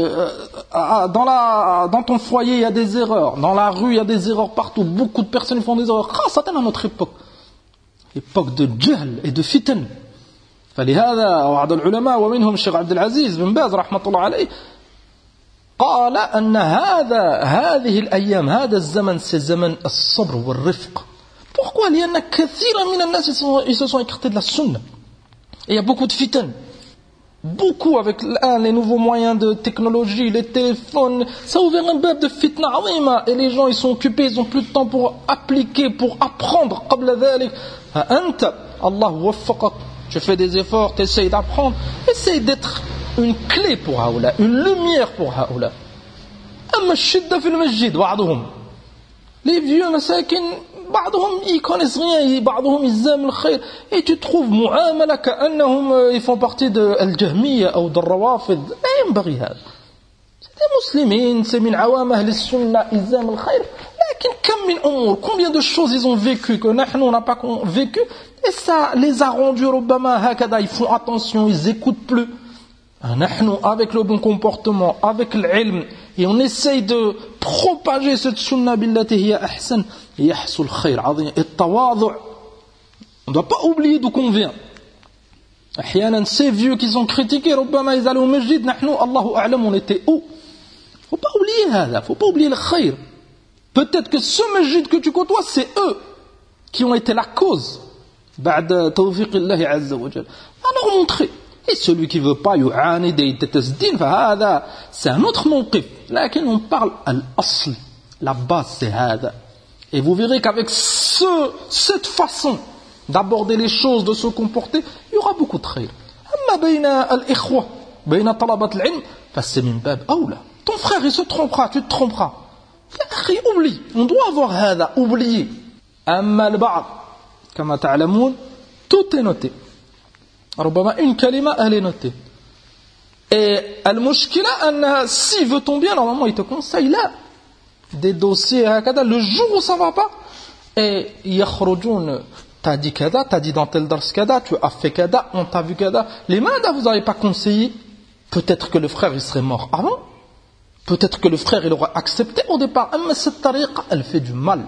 Dans ton foyer, il y a des erreurs. Dans la rue, il y a des erreurs partout. Beaucoup de personnes font des erreurs. Ça à notre époque. Époque de jahl et de fitan. فلهذا وعد العلماء ومنهم الشيخ عبد العزيز بن باز رحمة الله عليه قال أن هذه الأيام هذا الزمن c'est زمن الصبر والرفق. Pourquoi? لأن كثيرا من الناس ils se sont écartés de la sunna. Et il y a beaucoup de fitan. beaucoup avec les nouveaux moyens de technologie, les téléphones, ça a ouvert un bab de fitna azima, et les gens ils sont occupés, ils ont plus de temps pour appliquer, pour apprendre. قبل ذلك أنت الله وفقك, tu fais des efforts, tu essayes d'apprendre, essaye d'être une clé pour هؤلاء, une lumière pour هؤلاء. أما الشدة في المسجد بعضهم, les vieux مساكين بعضهم ils connaissent rien, بعضهم ils aiment le khayr, et tu trouves معاملة كأنهم ils font partie de الجهمية أو de الروافض. لا ينبغي هذا. c'est des musulmans, c'est من عوام أهل السنة, ils aiment le khayr, لكن كم من أمور, combien de choses ils ont vécu que nous on n'a pas vécu, et ça les a rendus ربما هكذا, ils font attention, ils écoutent plus. نحن avec le bon comportement, avec l'ilm, et on essaye de propager cette sunna billati hiya ahsan, yahsul khayr azim. Et tawadhu, on ne doit pas oublier d'où qu'on vient. أحيانا ces vieux qui sont critiqués, ربما ils allaient au masjid, نحن الله أعلم on était où. Faut pas oublier هذا, faut pas oublier le khayr. Peut-être que ce masjid que tu côtoies, c'est eux qui ont été la cause. بعد توفيق الله عز وجل. Alors montrer. Et celui qui ne veut pas يعاند يتتز الدين فهذا c'est un autre موقف. لكن on parle الأصل, la base c'est هذا. Et vous verrez qu'avec cette façon d'aborder les choses, de se comporter, il y aura beaucoup de khayr. أما بين الإخوة بين طلبة العلم فسي من باب أولى. Ton frère il se trompera, tu te tromperas. يا أخي oublie, on doit avoir هذا, oublier. أما البعض كما تعلمون tout est noté. ربما une kalima elle est notée. Et المشكلة أنها s'il veut ton bien, normalement il te conseille là des dossiers هكذا, le jour où ça va pas, et يخرجون, t'as dit كذا, t'as dit dans tel dars كذا, tu as fait كذا, on t'a vu كذا. Les mains vous n'avez pas conseillé, peut-être que le frère il serait mort avant, peut-être que le frère il aurait accepté au départ. Mais cette tariqa elle fait du mal.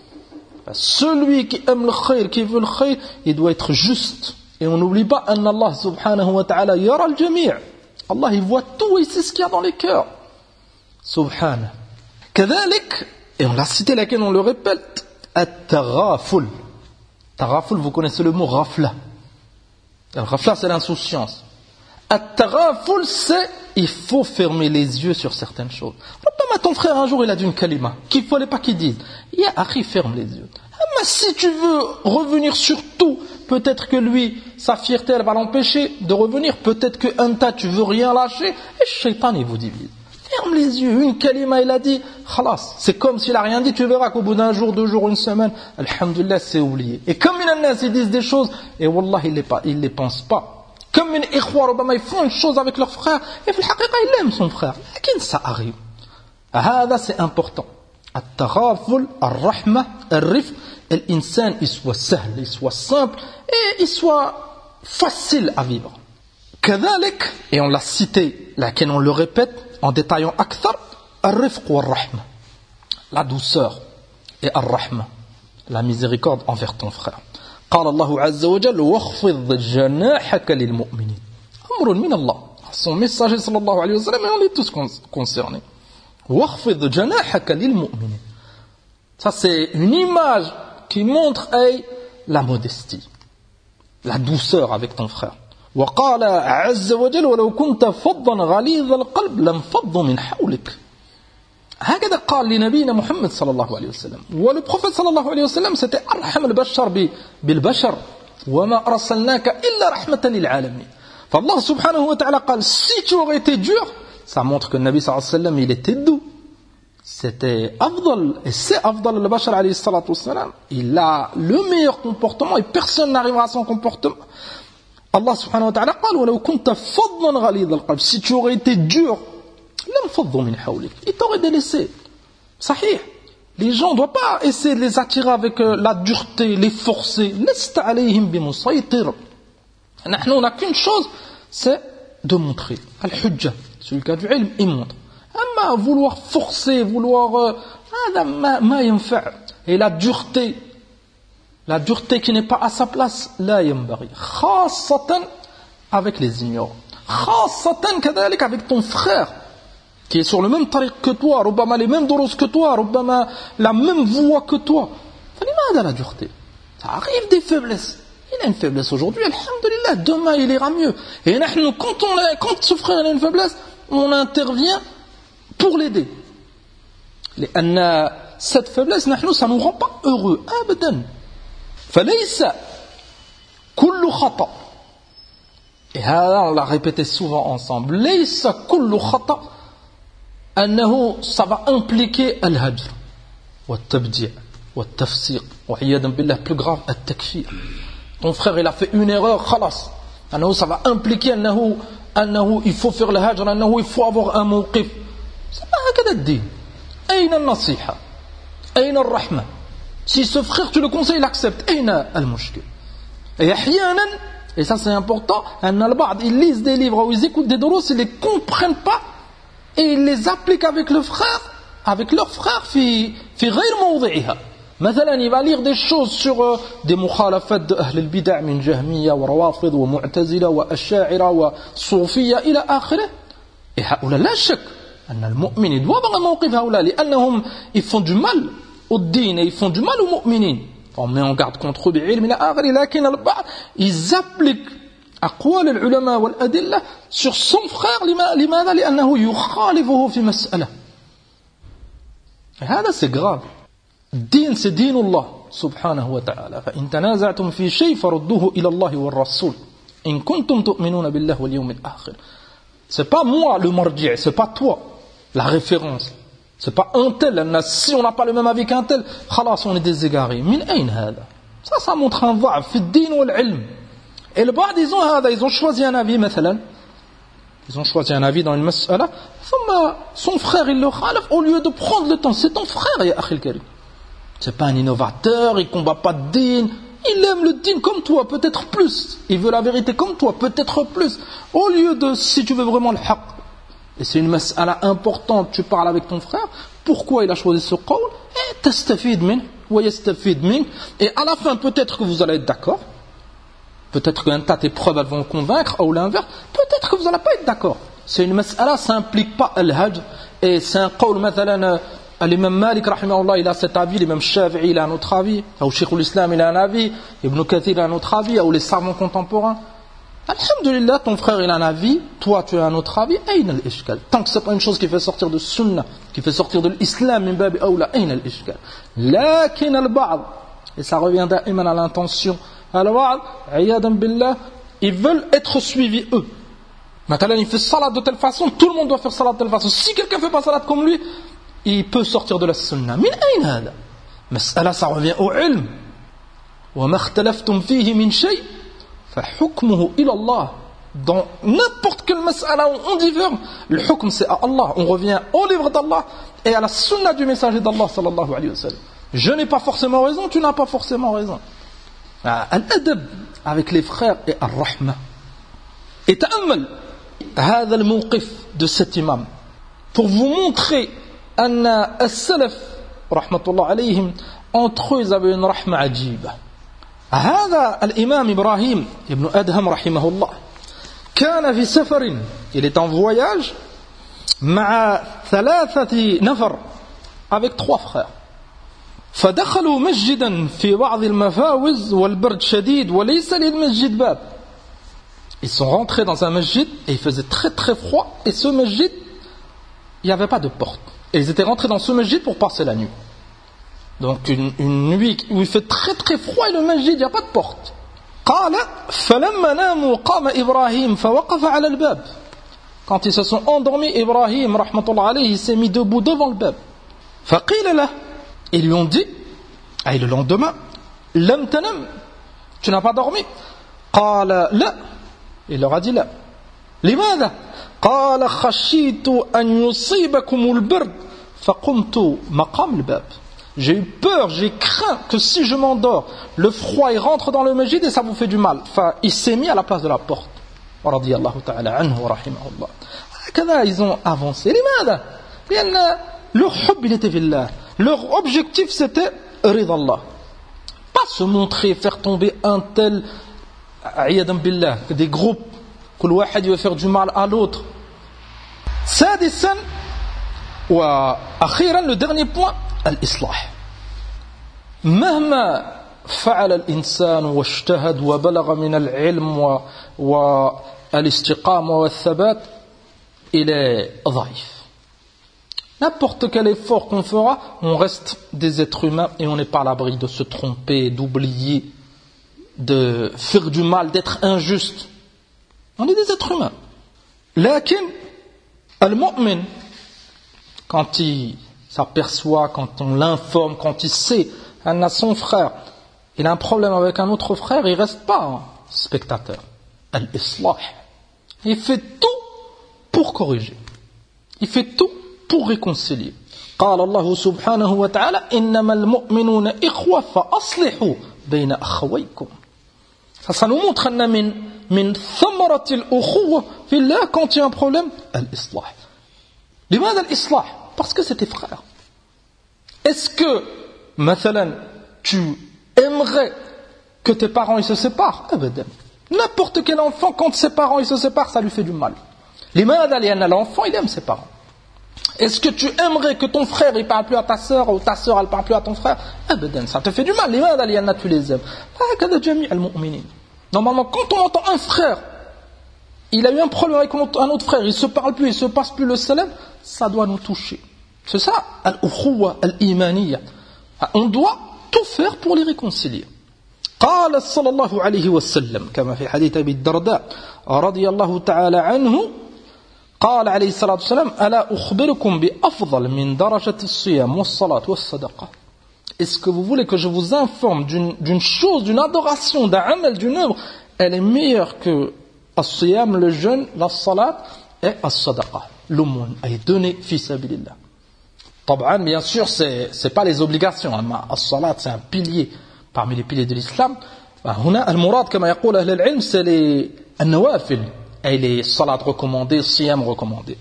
Celui qui aime le khayr, qui veut le khayr, il doit être juste. Et on n'oublie pas أن Allah subhanahu wa ta'ala يرى الجميع. Allah il voit tout, il sait ce qu'il y a dans les cœurs. Subhanahu. كذلك, et on l'a cité, laquelle on le répète, التغافل. Tagaful, vous connaissez le mot ghafla. Le ghafla c'est l'insouciance. التغافل c'est il faut fermer les yeux sur certaines choses. Rubama ton frère un jour il a dit une kalima qu'il ne fallait pas qu'il dise. Ya akhi, ferme les yeux. Mais si tu veux revenir sur tout, peut-être que lui, sa fierté, elle va l'empêcher de revenir. Peut-être que un tas, tu veux rien lâcher. Et le shaitan, il vous divise. Ferme les yeux. Une kalima, il a dit, khalas. C'est comme s'il a rien dit. Tu verras qu'au bout d'un jour, 2 jours, 1 semaine, alhamdulillah, c'est oublié. Et comme ils disent des choses, et wallah, ils les pensent pas. Comme une ikhwa, ils font une chose avec leur frère, et في الحقيقة, il aime son frère. Mais ça arrive. هذا, c'est important. التغافل, الرحمة, الرفق. L'insan, il soit sahl, il soit simple et il soit facile à vivre. كذلك, et on l'a cité, laquelle on le répète en détaillant akthar, الرفق والرحمة, la douceur et الرحمة, la miséricorde envers ton frère. قال الله عز وجل واخفض جناحك للمؤمنين. أمر من الله. Son messager صلى الله عليه وسلم, et on est tous concernés. واخفض جناحك للمؤمنين. Ça c'est une image qui montre la modestie, la douceur avec ton frère. وقال عز وجل ولو كنت فظا غليظ القلب لانفضوا من حولك. هكذا قال لنبينا محمد صلى الله عليه وسلم. Le prophète صلى الله عليه وسلم c'était أرحم البشر بالبشر وما أرسلناك إلا رحمة للعالمين. فالله سبحانه وتعالى قال si tu aurais été dur, ça montre que le Nabi صلى الله عليه وسلم il était doux. C'était Afdal, et c'est Afdal al-Bashar alayhi salatu wassalam. Il a le meilleur comportement et personne n'arrivera à son comportement. Allah subhanahu wa ta'ala قال ولو كنت فظا غليظ القلب. Si tu aurais été dur, لانفضوا من حولك. Il t'aurait délaissé. Sahih. Les gens ne doivent pas essayer de les attirer avec la dureté, les forcer. لست عليهم بمسيطر. On n'a qu'une chose, c'est de montrer. Al-Hujja. Celui qui a du ilm, il montre. أما vouloir forcer, vouloir هذا ما ينفع. Et la dureté qui n'est pas à sa place, لا ينبغي. خاصة avec les ignorants. خاصة كذلك avec ton frère qui est sur le même tariq que toi, ربما les mêmes دروس que toi, ربما la même voie que toi. فلماذا la dureté? Ça arrive des faiblesses. il a une faiblesse aujourd'hui, alhamdulillah, demain il ira mieux. Et nous, quand ce frère a une faiblesse, on intervient pour l'aider. Cette faiblesse, ça ne nous rend pas heureux, abadan. فليس كل خطأ. Et là, on l'a répété souvent ensemble. ليس كل خطأ أنه ça va impliquer الهجر والتبديع والتفسيق وعياذا بالله plus grave التكفير. Ton frère il a fait une erreur, خلاص. أنه ça va impliquer أنه il faut faire le hajr, أنه il faut avoir un موقف. C'est pas هكذا الدين. أين النصيحة؟ أين الرحمة؟ Si ce frère tu le conseilles, il accepte. أين المشكل؟ Et أحيانا, et ça c'est important, أن البعض ils lisent des livres ou ils écoutent des دروس, ils les comprennent pas et ils les appliquent avec leur frère في غير موضعها. مثلا il va lire des choses sur des مخالفات de أهل البدع من جهمية وروافض ومعتزلة وأشاعرة وصوفية إلى آخره. Et هؤلاء لا شك أن المؤمن doit avoir un موقف هؤلاء لأنهم ils font du mal au din et ils font du mal aux mu'minin. On met en garde contre eux بعلم إلى آخره. لكن البعض ils appliquent أقوال العلماء والأدلة sur son frère. لماذا؟ لأنه يخالفه في مسألة. هذا c'est grave. الدين c'est دين الله سبحانه وتعالى. فإن تنازعتم في شيء فردوه إلى الله والرسول إن كنتم تؤمنون بالله واليوم الآخر. C'est pas moi le marji', c'est pas toi la référence. C'est pas un tel. Si on n'a pas le même avis qu'un tel, خلاص on est déségaré. من أين هذا? Ça montre un ضعف في الدين والعلم. Et le بعض ils ont choisi un avis مثلا. Ils ont choisi un avis dans une mas'ala. Son frère il le khalaf au lieu de prendre le temps. C'est ton frère ya akhi al-karim. C'est pas un innovateur, il combat pas de din. Il aime le din comme toi, peut-être plus. Il veut la vérité comme toi, peut-être plus. Au lieu de, si tu veux vraiment le haqq. Et c'est une mas'ala importante, tu parles avec ton frère. Pourquoi il a choisi ce qawl? Et tastafid min, wa yastafid min. Et à la fin, peut-être que vous allez être d'accord. Peut-être qu'un tas de preuves elles vont le convaincre, ou l'inverse. Peut-être que vous n'allez pas être d'accord. C'est une mas'ala, ça n'implique pas al-hajj. Et c'est un qawl, mathalan, l'imam Malik, rahimahullah, il a cet avis, l'imam Shafi'i, il a un autre avis, ou Cheikh l'Islam, il a un avis, Ibn Kathir, il a un autre avis, ou les savants contemporains. Alhamdulillah, ton frère, il a un avis, toi, tu as un autre avis, ayn al-ishkal. Tant que c'est pas une chose qui fait sortir de sunnah, qui fait sortir de l'islam, min babi awla, ayn al-ishkal. Lakin al-ba'd, et ça revient da'iman à l'intention, al-ba'd, ayadan billah, ils veulent être suivis eux. Maintenant, il fait salat de telle façon, tout le monde doit faire salat de telle façon. Si quelqu'un fait pas salat comme lui, il peut sortir de la sunna. Min ayn hada? Mas'ala, ça revient au ilm. Wa ma ikhtalaftum fihi min shay, fa hukmuhu ila Allah. Dans n'importe quelle mas'ala où on diverge, le hukm c'est à Allah. On revient au livre d'Allah et à la sunna du messager d'Allah sallallahu alayhi wa sallam. Je n'ai pas forcément raison, tu n'as pas forcément raison. Al-adab avec les frères et al-rahma. Et ta'ammal هذا الموقف de cet imam pour vous montrer أن السلف رحمة الله عليهم entre eux ils avaient une رحمة عجيبة. هذا الإمام إبراهيم ابن أدهم رحمه الله كان في سفر, il est en voyage مع 3 نفر avec 3 frères. فدخلوا مسجدا في بعض المفاوز والبرد شديد وليس للمسجد باب. Ils sont rentrés dans un masjid et il faisait très très froid, et ce masjid, il n'y avait pas de porte. Et ils étaient rentrés dans ce masjid pour passer la nuit. Donc une nuit où il fait très très froid et le masjid, il n'y a pas de porte. قال فلما ناموا قام إبراهيم فوقف على الباب. Quand ils se sont endormis, Ibrahim rahmatullah alayhi, il s'est mis debout devant le bab. فقيل له, ils lui ont dit, et le lendemain, لم تنم, tu n'as pas dormi? قال لا. Il leur a dit là. لماذا؟ قال خشيت أن يصيبكم البرد فقمت مقام الباب. J'ai eu peur, j'ai craint que si je m'endors, le froid il rentre dans le masjid et ça vous fait du mal. Enfin, il s'est mis à la place de la porte. رضي الله تعالى عنه ورحمه الله. هكذا ils ont avancé. لماذا؟ لأن leur حب il était في الله. Leur objectif c'était رضا الله. Pas se montrer, faire tomber un tel عياذا بالله, des groupes, كل واحد veut faire du mal à l'autre. سادسا وأخيرا, le dernier point, الإصلاح. مهما فعل الإنسان واجتهد وبلغ من العلم والاستقامة والثبات il est ضعيف. N'importe quel effort qu'on fera, on reste des êtres humains et on n'est pas à l'abri de se tromper, d'oublier, de faire du mal, d'être injuste. On est des êtres humains. Lakin, al-mu'min, quand il s'aperçoit, quand on l'informe, quand il sait, à son frère, il a un problème avec un autre frère, il ne reste pas un spectateur. Al-islah. Il fait tout pour corriger. Il fait tout pour réconcilier. قال الله سبحانه وتعالى إنما المؤمنون إخوة فأصلحوا بين أخويكم. Ça nous montre أن من ثمرة الأخوة في الله quand il y a un problème الإصلاح. لماذا الإصلاح? Parce que c'est tes frères. Est-ce que مثلا tu aimerais que tes parents ils se séparent? أبدا. N'importe quel enfant quand ses parents ils se séparent ça lui fait du mal. لماذا؟ لأن l'enfant il aime ses parents. Est-ce que tu aimerais que ton frère il parle plus à ta sœur ou ta sœur elle parle plus à ton frère? Ça te fait du mal. لماذا؟ لأن tu les aimes. هكذا جميع المؤمنين. Normalement quand on entend un frère il a eu un problème avec un autre frère, il se parle plus, il se passe plus le salam, ça doit nous toucher. C'est ça al-ukhuwa al-imaniyya. On doit tout faire pour les réconcilier. قال صلى الله عليه وسلم كما في حديث أبي الدرداء رضي الله تعالى عنه قال عليه الصلاة والسلام ألا أخبركم بأفضل من درجة الصيام والصلاة والصدقة. Est-ce que vous voulez que je vous informe d'une chose, d'une adoration, d'un amal, d'une œuvre, elle est meilleure que as-siyam, le jeûne, la salat et as-sadaqa, l'aumône, et donner fi sabilillah. Tab'an, bien sûr, c'est pas les obligations, mais as-salat c'est un pilier parmi les piliers de l'islam. هنا المراد كما يقول أهل العلم c'est les النوافل et les salats recommandés, siyam recommandés.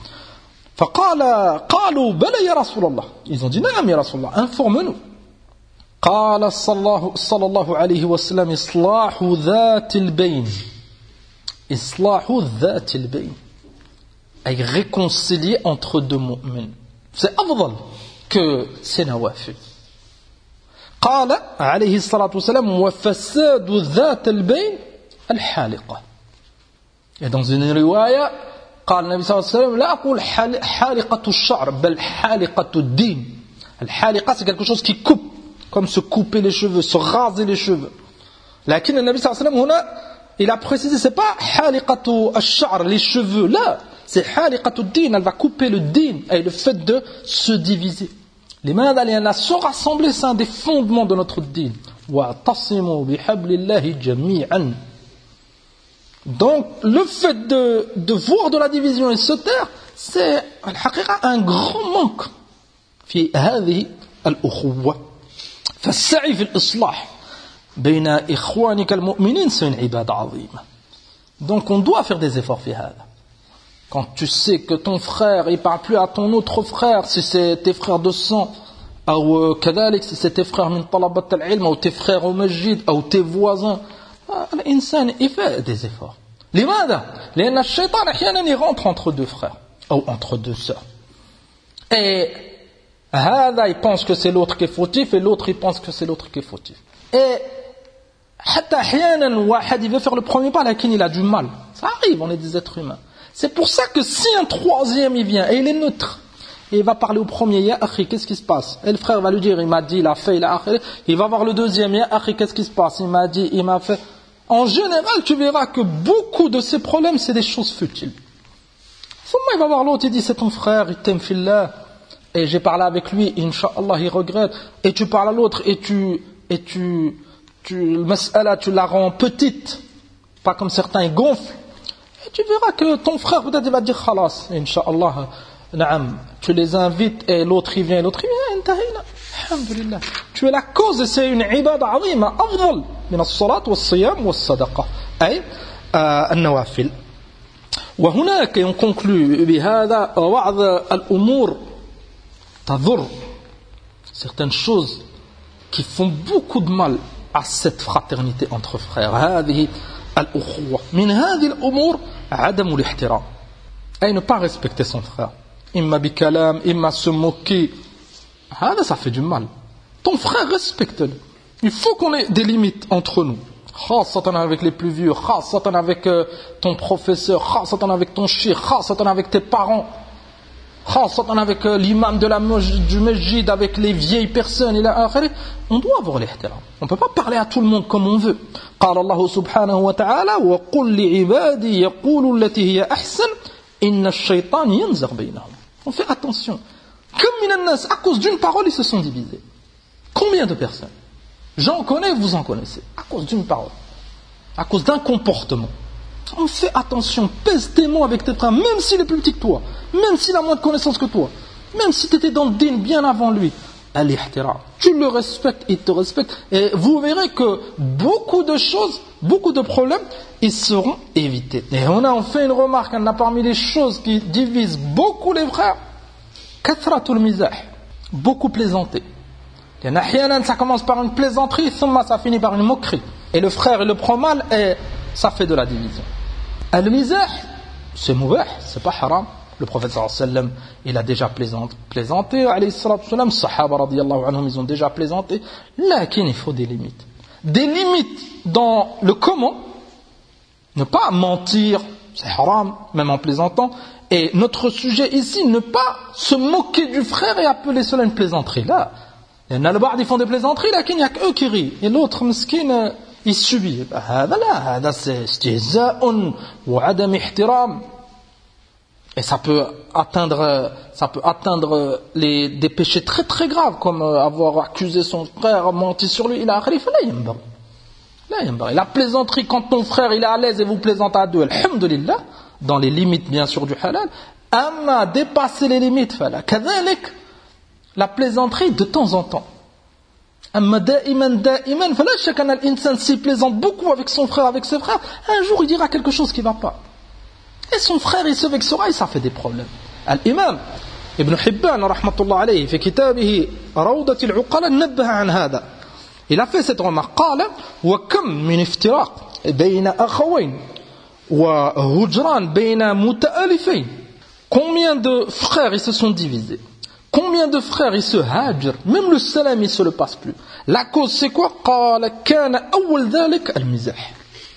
قالوا بلى يا رسول الله. Ils ont dit نعم يا رسول الله, informe-nous. قال صلى الله عليه وسلم إصلاح ذات البين. إصلاح ذات البين. Ay réconcilier entre deux mu'min. C'est أفضل que ces nawafil. قال عليه الصلاة والسلام وفساد ذات البين الحالقة. Et dans une riwaya قال النبي صلى الله عليه وسلم لا أقول حالقة الشعر بل حالقة الدين. الحالقة c'est quelque chose qui coupe, comme se couper les cheveux, se raser les cheveux. لكن النبي صلى الله عليه وسلم هنا il a précisé c'est pas حالقة الشعر les cheveux là, c'est حالقة الدين, elle va couper le din et le fait de se diviser. لماذا؟ لأن se rassembler c'est un des fondements de notre din. واعتصموا بحبل الله جميعا. Donc le fait de voir de la division et se taire, c'est un grand manque في هذه الأخوة. فالسعي في الإصلاح بين إخوانك المؤمنين c'est une عبادة عظيمة. Donc on doit faire des efforts في هذا. Quand tu sais que ton frère il parle plus à ton autre frère, si c'est tes frères de sang, ou كذلك si c'est tes frères من طلبة العلم, ou tes frères au masjid, ou tes voisins, l'insan il fait des efforts. لماذا؟ لأن الشيطان أحيانا il rentre entre deux frères ou entre deux sœurs. Et هذا il pense que c'est l'autre qui est fautif et l'autre il pense que c'est l'autre qui est fautif. Et حتى أحيانا واحد il veut faire le premier pas لكن il a du mal. Ça arrive, on est des êtres humains. C'est pour ça que si un troisième il vient et il est neutre et il va parler au premier, ya akhi, qu'est-ce qui se passe? Et le frère va lui dire, il m'a dit, il a fait, il a fait. Il va voir le deuxième, ya akhi, qu'est-ce qui se passe? Il m'a dit, il m'a fait. En général, tu verras que beaucoup de ces problèmes, c'est des choses futiles. Seulement, il va voir l'autre, il dit, c'est ton frère, il t'aime fillah. Et j'ai parlé avec lui, incha'Allah, il regrette. Et tu parles à l'autre et le mas'ala, tu la rends petite. Pas comme certains, ils gonflent. Et tu verras que ton frère, peut-être, il va dire, khalas, incha'Allah, na'am. Tu les invites et l'autre, il vient, intahina. Alhamdulillah. Tu es la cause et c'est une ibada azima, afdal, min as-salat was-siyam was-sadaqa. Ay, an-nawafil. وهناك on conclut بهذا بعض الأمور تضر, certaines choses qui font beaucoup de mal à cette fraternité entre frères. هذه الأخوة. من هذه الأمور عدم الاحترام. أي ne pas respecter son frère. إما بكلام, إما se moquer. Ça fait du mal. Ton frère, respecte-le. Il faut qu'on ait des limites entre nous. Khassatan avec les plus vieux, khassatan avec ton professeur, khassatan avec ton cheikh, khassatan avec tes parents, khassatan avec l'imam du masjid, avec les vieilles personnes, on doit avoir l'ihtiram. On ne peut pas parler à tout le monde comme on veut. قال الله سبحانه وتعالى وقل لعبادي يقولوا التي هي أحسن إن الشيطان ينزغ بينهم. On fait attention. Comme من الناس, à cause d'une parole, ils se sont divisés. Combien de personnes? J'en connais, vous en connaissez. À cause d'une parole. À cause d'un comportement. On fait attention, pèse tes mots avec tes frères, même s'il est plus petit que toi, même s'il a moins de connaissances que toi, même si tu étais dans le din bien avant lui. Al-ihtiram. Tu le respectes, il te respecte, et vous verrez que beaucoup de choses, beaucoup de problèmes, ils seront évités. Et on a fait une remarque, on a parmi les choses qui divisent beaucoup les frères, kathratul mizah, beaucoup plaisanter. Ça commence par une plaisanterie, ça finit par une moquerie. Et le frère, il le prend mal, et ça fait de la division. Al-mizah, c'est moubah, c'est pas haram. Le prophète sallallahu alayhi wa sallam, il a déjà plaisanté, alayhi salatu wa sallam, sahaba radiyallahu anhum, ils ont déjà plaisanté. Lakin, il faut des limites. Des limites dans le comment. Ne pas mentir, c'est haram, même en plaisantant. Et notre sujet ici, ne pas se moquer du frère et appeler cela une plaisanterie. Là, il y en a le bard, ils font des plaisanteries, lakin, il n'y a qu'eux qui rient. Et l'autre, miskin, il subit. Hada c'est istihza'un wa adam ihtiram. Et ça peut atteindre des péchés très très graves, comme avoir accusé son frère, menti sur lui. Il a la plaisanterie quand ton frère il est à l'aise et vous plaisantez à deux, alhamdulillah, dans les limites bien sûr du halal. Amma dépasser les limites, la plaisanterie de temps en temps. Amma da'iman, fala shakana al-insan s'y plaisante beaucoup avec son frère, avec ses frères, un jour il dira quelque chose qui ne va pas. Et son frère, il se vexera et ça fait des problèmes. L'imam Ibn Hibban, rahmatullah alayhi, في كتابه روضة العقلاء نبه عن هذا. Il a fait cette remarque. قال وكم من افتراق بين أخوين وهجران بين متآلفين. Combien de frères ils se sont divisés? Combien de frères ils se hajrent? Même le salam, il se le passe plus. La cause, c'est quoi? قال كان أول ذلك المزاح.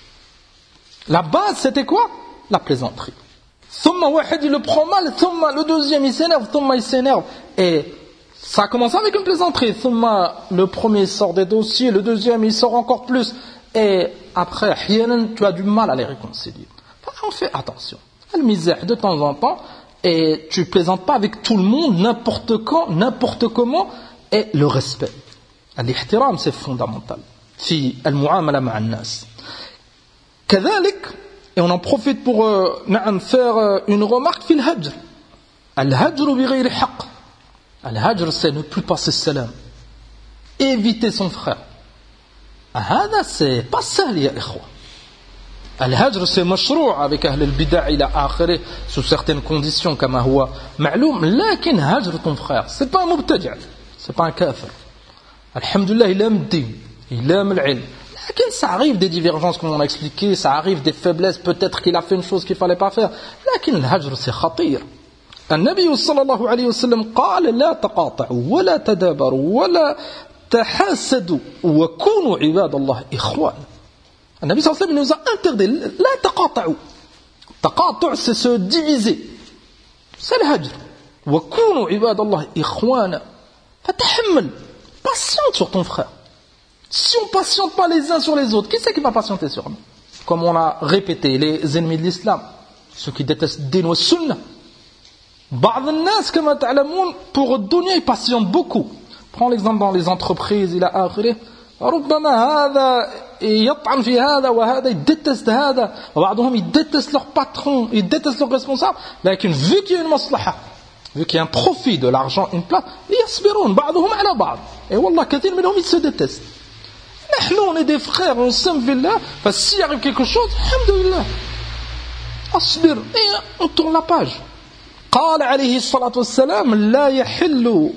La base, c'était quoi? La plaisanterie. Thumma wahid il le prend mal, thumma le deuxième il s'énerve, et ça a commencé avec une plaisanterie. Thumma le premier sort des dossiers, le deuxième il sort encore plus, et après tu as du mal à les réconcilier. On fait attention. Al-mizah de temps en temps, et tu plaisantes pas avec tout le monde, n'importe quand, n'importe comment, et le respect. Al-ihtiram c'est fondamental. Fi al-mu'amala ma'a an-nas. Kadhalik. Et on en profite pour faire une remarque fil hajr. Al-hajr bi ghayri haqq. Al-hajr, c'est ne plus passer salam. Éviter son frère. Hada, c'est pas sahl, ya ikhwa. Al-hajr, c'est mashrou' avec ahl al-bid'a ila akhirih, sous certaines conditions, kama huwa ma'loum. Lakin hajr ton frère, c'est pas un mubtadi', c'est pas un kafir. Alhamdulillah, il aime le din, il aime l'ilm. Ça arrive des divergences comme on a expliqué, ça arrive des faiblesses, peut-être qu'il a fait une chose qu'il ne fallait pas faire. لكن الهجر c'est خطير. النبي صلى الله عليه وسلم قال لا تقاطعوا ولا تدابروا ولا تحاسدوا وكونوا عباد الله إخوان. النبي صلى الله عليه وسلم nous a interdit لا تقاطعوا. تقاطع c'est se diviser. C'est le hajr. وكونوا عباد الله إخوانا. فتحمل. Patiente sur ton frère. Si on ne patiente pas les uns sur les autres, qui c'est qui va patienter sur nous? Comme on a répété, les ennemis de l'islam, ceux qui détestent din wa sunnah. بعض الناس كما تعلمون pour le dunya ils patientent beaucoup. Prends l'exemple dans les entreprises, il a آخره. ربما هذا يطعن في هذا وهذا يدتست هذا وبعضهم يدتست leur patron, ils détestent leur responsable. لكن vu qu'il y a une maslaha, vu qu'il y a un profit de l'argent, une place, يصبرون بعضهم على بعض. Et wallah كثير منهم ils se détestent. Nous, on est des frères, on s'aime billah. S'il arrive quelque chose, alhamdulillah, asbir, et on tourne la page. قال عليه الصلاة والسلام لا يحل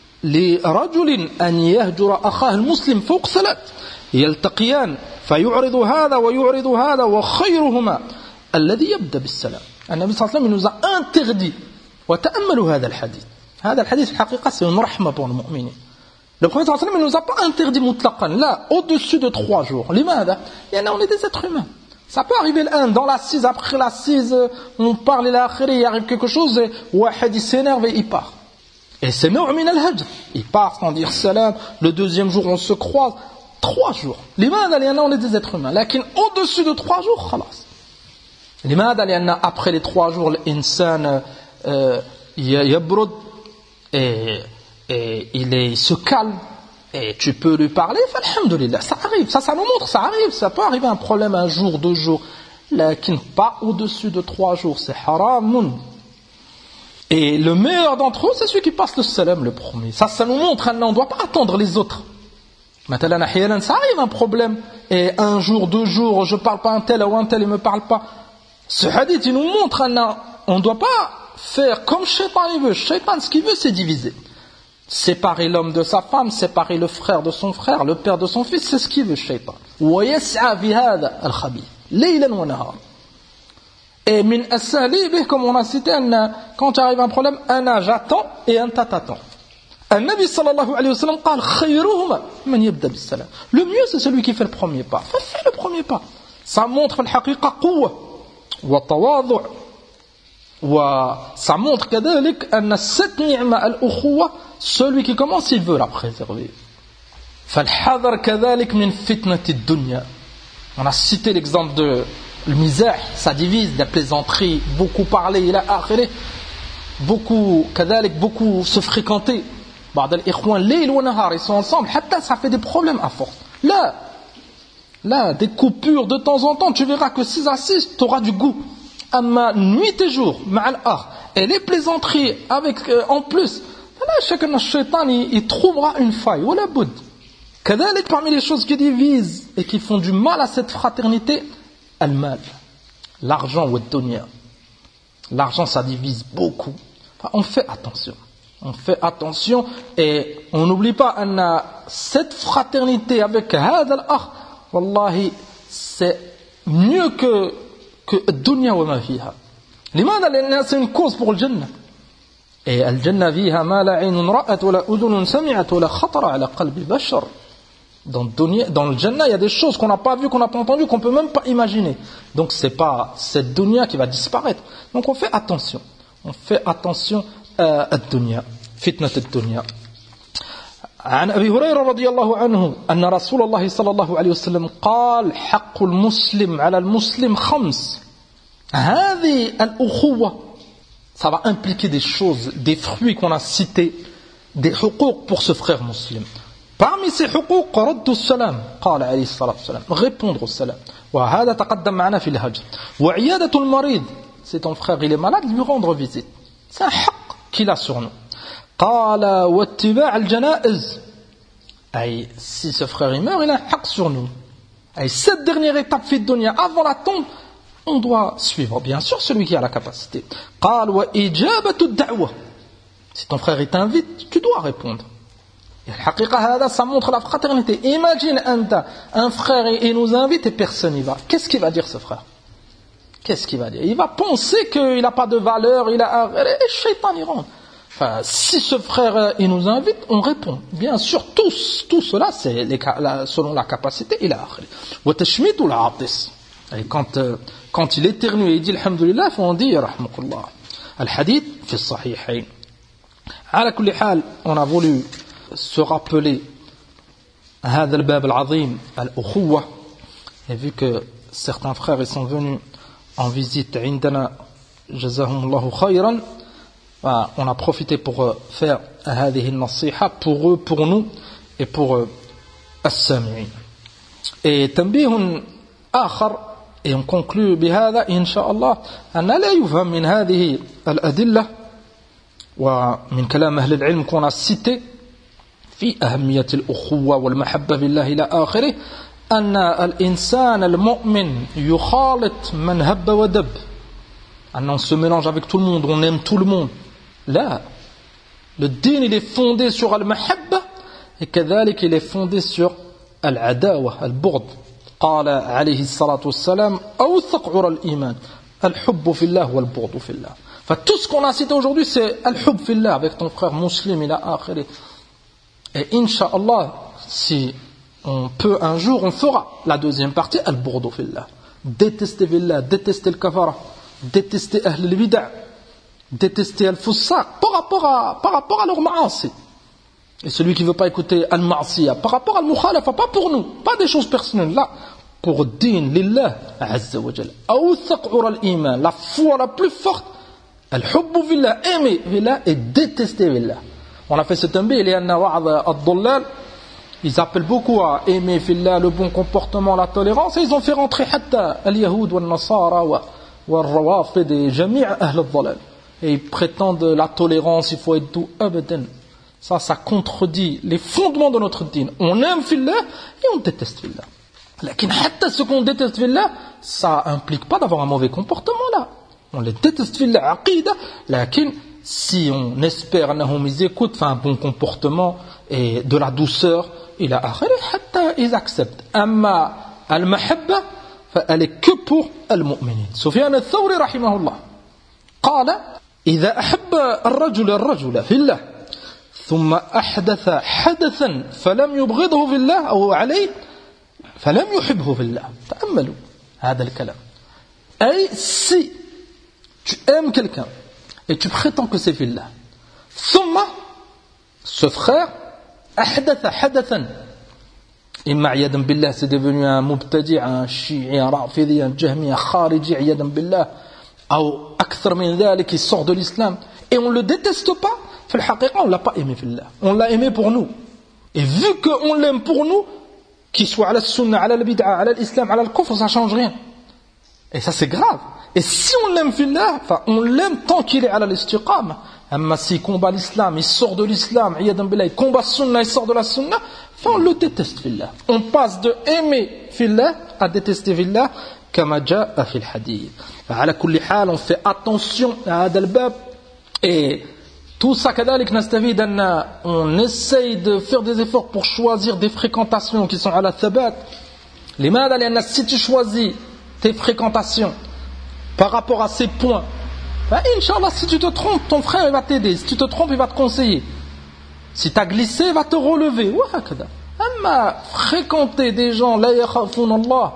لرجل أن يهجر أخاه المسلم فوق ثلاث يلتقيان فيعرض هذا ويعرض هذا وخيرهما الذي يبدأ بالسلام. النبي صلى الله عليه وسلم nous a interdit وتأملوا هذا الحديث. هذا الحديث في الحقيقة c'est une rahma pour le mu'minin. Le prophète sallallahu alayhi wa sallam ne nous a pas interdit mutlaqan, là, au-dessus de 3 jours. Limada, on est des êtres humains. Ça peut arriver dans la 6, après la 6, on parle, il arrive quelque chose, et Wahid il s'énerve et il part. Et c'est نوع من الهجر. Il part sans dire salam, le deuxième jour on se croise, 3 jours. Limada, on est des êtres humains. Lakin au-dessus de 3 jours, khalas. Limada, après les 3 jours, l'insan yabrud, et il se calme, et tu peux lui parler, alhamdulillah, ça arrive, ça nous montre, ça arrive, ça peut arriver un problème 1 jour, 2 jours, lakin pas au-dessus de 3 jours, c'est haramun. Et le meilleur d'entre eux, c'est celui qui passe le salam le premier. Ça nous montre, on ne doit pas attendre les autres. Maintenant, ça arrive un problème, et 1 jour, 2 jours, je ne parle pas un tel ou un tel, il ne me parle pas. Ce hadith, il nous montre, on ne doit pas faire comme Shaitan il veut. Shaitan, ce qu'il veut, c'est diviser. Séparer l'homme de sa femme, séparer le frère de son frère, le père de son fils, c'est ce qu'il veut, Shaitan. وَيَسْعَى فِي هَذَا الْخَبِيث لَيْلًا وَنَهَارًا. Et min as-salibih, comme on a cité, quand tu arrive un problème, j'attends et t'attends. Nabi sallallahu alayhi wa sallam قال خيرهما من يبدأ بالسلام. Le mieux, c'est celui qui fait le premier pas. Fais le premier pas. Ça montre الحقيقة قوة وتواضع. Ça montre كذلك أن cette نعمة الأخوة, celui qui commence, il veut la préserver. فالحذر كذلك من فتنة الدنيا. On a cité l'exemple de le mizah, ça divise, la plaisanterie, beaucoup parler, il a akhiré, beaucoup se fréquenter. بعض الإخوان ليل ونهار ils sont ensemble, حتى ça fait des problèmes à force. Là, des coupures de temps en temps, tu verras que 6 à 6, tu auras du goût. Amma nuit et jour, ma'al akh, et les plaisanteries avec en plus, là chacun shaitan il trouvera une faille. Wala bud. كذلك parmi les choses qui divisent et qui font du mal à cette fraternité, al-mal, l'argent ou ad-dunya. L'argent, ça divise beaucoup. Enfin, on fait attention et on n'oublie pas cette fraternité avec هذا الأخ, wallahi, c'est mieux que ad-dunya wa ma fiha. لماذا؟ لأنها c'est une cause pour le Jannah. Et al-Jannah fiha ma la 'aynun ra'at wa la udhunun sami'at wa la khatara 'ala qalbi bashar. Dans le Jannah, il y a des choses qu'on n'a pas vues, qu'on n'a pas entendues, qu'on ne peut même pas imaginer. Donc c'est pas cette dunya qui va disparaître. Donc on fait attention. À dunya. Fitnat ad-dunya. عن أبي هريرة رضي الله عنه أن رسول الله صلى الله عليه وسلم قال حق المسلم على المسلم 5. هذه الأخوة, ça va impliquer des choses, des fruits qu'on a cités, des حقوق pour ce frère musulman. Parmi ces حقوق رد السلام قال عليه الصلاة والسلام, répondre au salam. وهذا تقدم معنا في الهجر. وعيادة المريض, c'est ton frère, il est malade, lui rendre visite. C'est un حق qu'il a sur nous. قال واتباع الجنائز, ay, si ce frère il meurt, il a un حق sur nous. Ay, cette dernière étape في الدنيا, avant la tombe, on doit suivre bien sûr celui qui a la capacité. قال وإجابة الدعوة, si ton frère il t'invite, tu dois répondre. Et الحقيقة, ça montre la fraternité. Imagine un frère il nous invite et personne n'y va. Qu'est-ce qu'il va dire ce frère? Qu'est-ce qu'il va dire? Il va penser qu'il n'a pas de valeur, et shaitan il rentre. Enfin, si ce frère il nous invite, on répond. Bien sûr, tout cela c'est selon la capacité. Il a وتشميت العاطس. Et quand il éternue et il dit alhamdulillah, on dit rahmakallah. Al-hadith fi as-sahihayn. على كل حال, on a voulu se rappeler هذا الباب العظيم الأخوة, et vu que certains frères ils sont venus en visite عندنا جزاهم الله خيرا, on a profité pour faire هذه النصيحة pour eux, pour nous et pour السامعين. Et تنبيه آخر, et on conclut بهذا إن شاء الله, أن لا يفهم من هذه الأدلة ومن كلام أهل العلم qu'on a cité في أهمية الأخوة والمحبة بالله إلى آخره, أن الإنسان المؤمن يخالط من هب ودب, أن on se mélange avec tout le monde, on aime tout le monde. Là, le din il est fondé sur al-mahabba et كذلك il est fondé sur al-adawa, al-bughd. قال عليه الصلاة والسلام أوثق عرى الإيمان الحب في الله والبغض في الله. Enfin, tout ce qu'on a cité aujourd'hui c'est al-hub fillah avec ton frère musulman ila akhiri. Et Inch'Allah, si on peut un jour, on fera la deuxième partie, al-Bourdu fillah. Détester fillah, détester le kafara, détester ahl al-bid'a, détester al-fussaq par rapport à leur ma'asi. Et celui qui ne veut pas écouter al-ma'siyah, par rapport à al-mukhalafa, pas pour nous, pas des choses personnelles, là, pour din, lillah, azza wa jal. Awthaq ura al-iman, la foi la plus forte, al-hubbu fillah, aimer fillah et détester fillah. On a fait ce tambi, il y a un wa'ad ad-dullal, ils appellent beaucoup à aimer fillah, le bon comportement, la tolérance, et ils ont fait rentrer hatta al-yahoud wa al-nasara wa al-rawafid et jami' ahl al-dhalal. Et ils prétendent la tolérance, il faut être doux, abadan. Ça contredit les fondements de notre dîn. On aime fillah et on déteste fillah. Lakin hatta ce qu'on déteste fillah, ça implique pas d'avoir un mauvais comportement là. On les déteste fillah, aqida, lakin si on espère qu'ils écoutent, un bon comportement et de la douceur, il a akhiri, hatta ils acceptent. Amma al-mahabba, elle est que pour al-mu'minin. Sufyan al-Thawri rahimahullah قال إذا أحب الرجل الرجل في الله ثم أحدث حدثا فلم يبغضه في الله أو عليه فلم يحبه في الله. تأملوا هذا الكلام. أي si tu aimes quelqu'un et tu prétends que c'est fillah, ثم ce frère أحدث حدثا, إما عياذا بالله c'est devenu un mubtadi', un chi'i, un rafidi, un jahmi, un khariji, عياذا بالله, ou أكثر من ذلك, il sort de l'islam et on ne le déteste pas, في الحقيقة on ne l'a pas aimé fillah, on l'a aimé pour nous. Et vu qu'on l'aime pour nous, qu'il soit à la sunna, à la bid'a, à l'islam, à l'kufr, ça ne change rien. Et ça c'est grave. Et si on l'aime fillah, on l'aime tant qu'il est à l'istiqama. Amma s'il combat l'islam, il sort de l'islam, il combat sunna, il sort de la sunna, on le déteste fillah. On passe de aimer fillah à détester fillah, كما جاء في الحديث. على كل حال on fait attention à هذا الباب. Et tout ça كذلك نستفيد أن on essaye de faire des efforts pour choisir des fréquentations qui sont على الثبات. لماذا؟ لأن si tu choisis tes fréquentations par rapport à ces points, Inch'Allah, si tu te trompes, ton frère il va t'aider. Si tu te trompes, il va te conseiller. Si tu as glissé, il va te relever. Amma fréquenter des gens la yakhafoun Allah,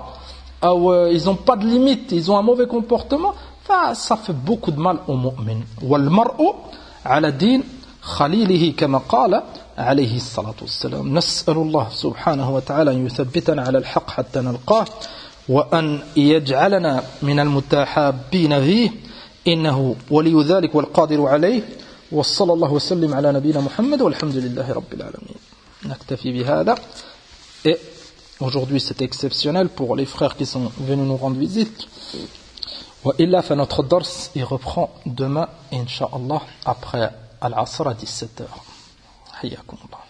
ils n'ont pas de limite, ils ont un mauvais comportement, ça fait beaucoup de mal au mu'min. Wal mar'u ala din khalilihi kama qala alayhi الصلاة والسلام. نسأل الله سبحانه وتعالى أن يثبتنا على الحق حتى نلقاه وأن يجعلنا من المتحابين فيه إنه ولي ذلك والقادر عليه. وصلى الله وسلم على نبينا محمد والحمد لله رب العالمين. نكتفي بهذا. Et aujourd'hui c'est exceptionnel pour les frères qui sont venus nous rendre visite. وإلا فنotre dars il reprend demain Inch'Allah après Al-Asr à 17h. حياكم الله.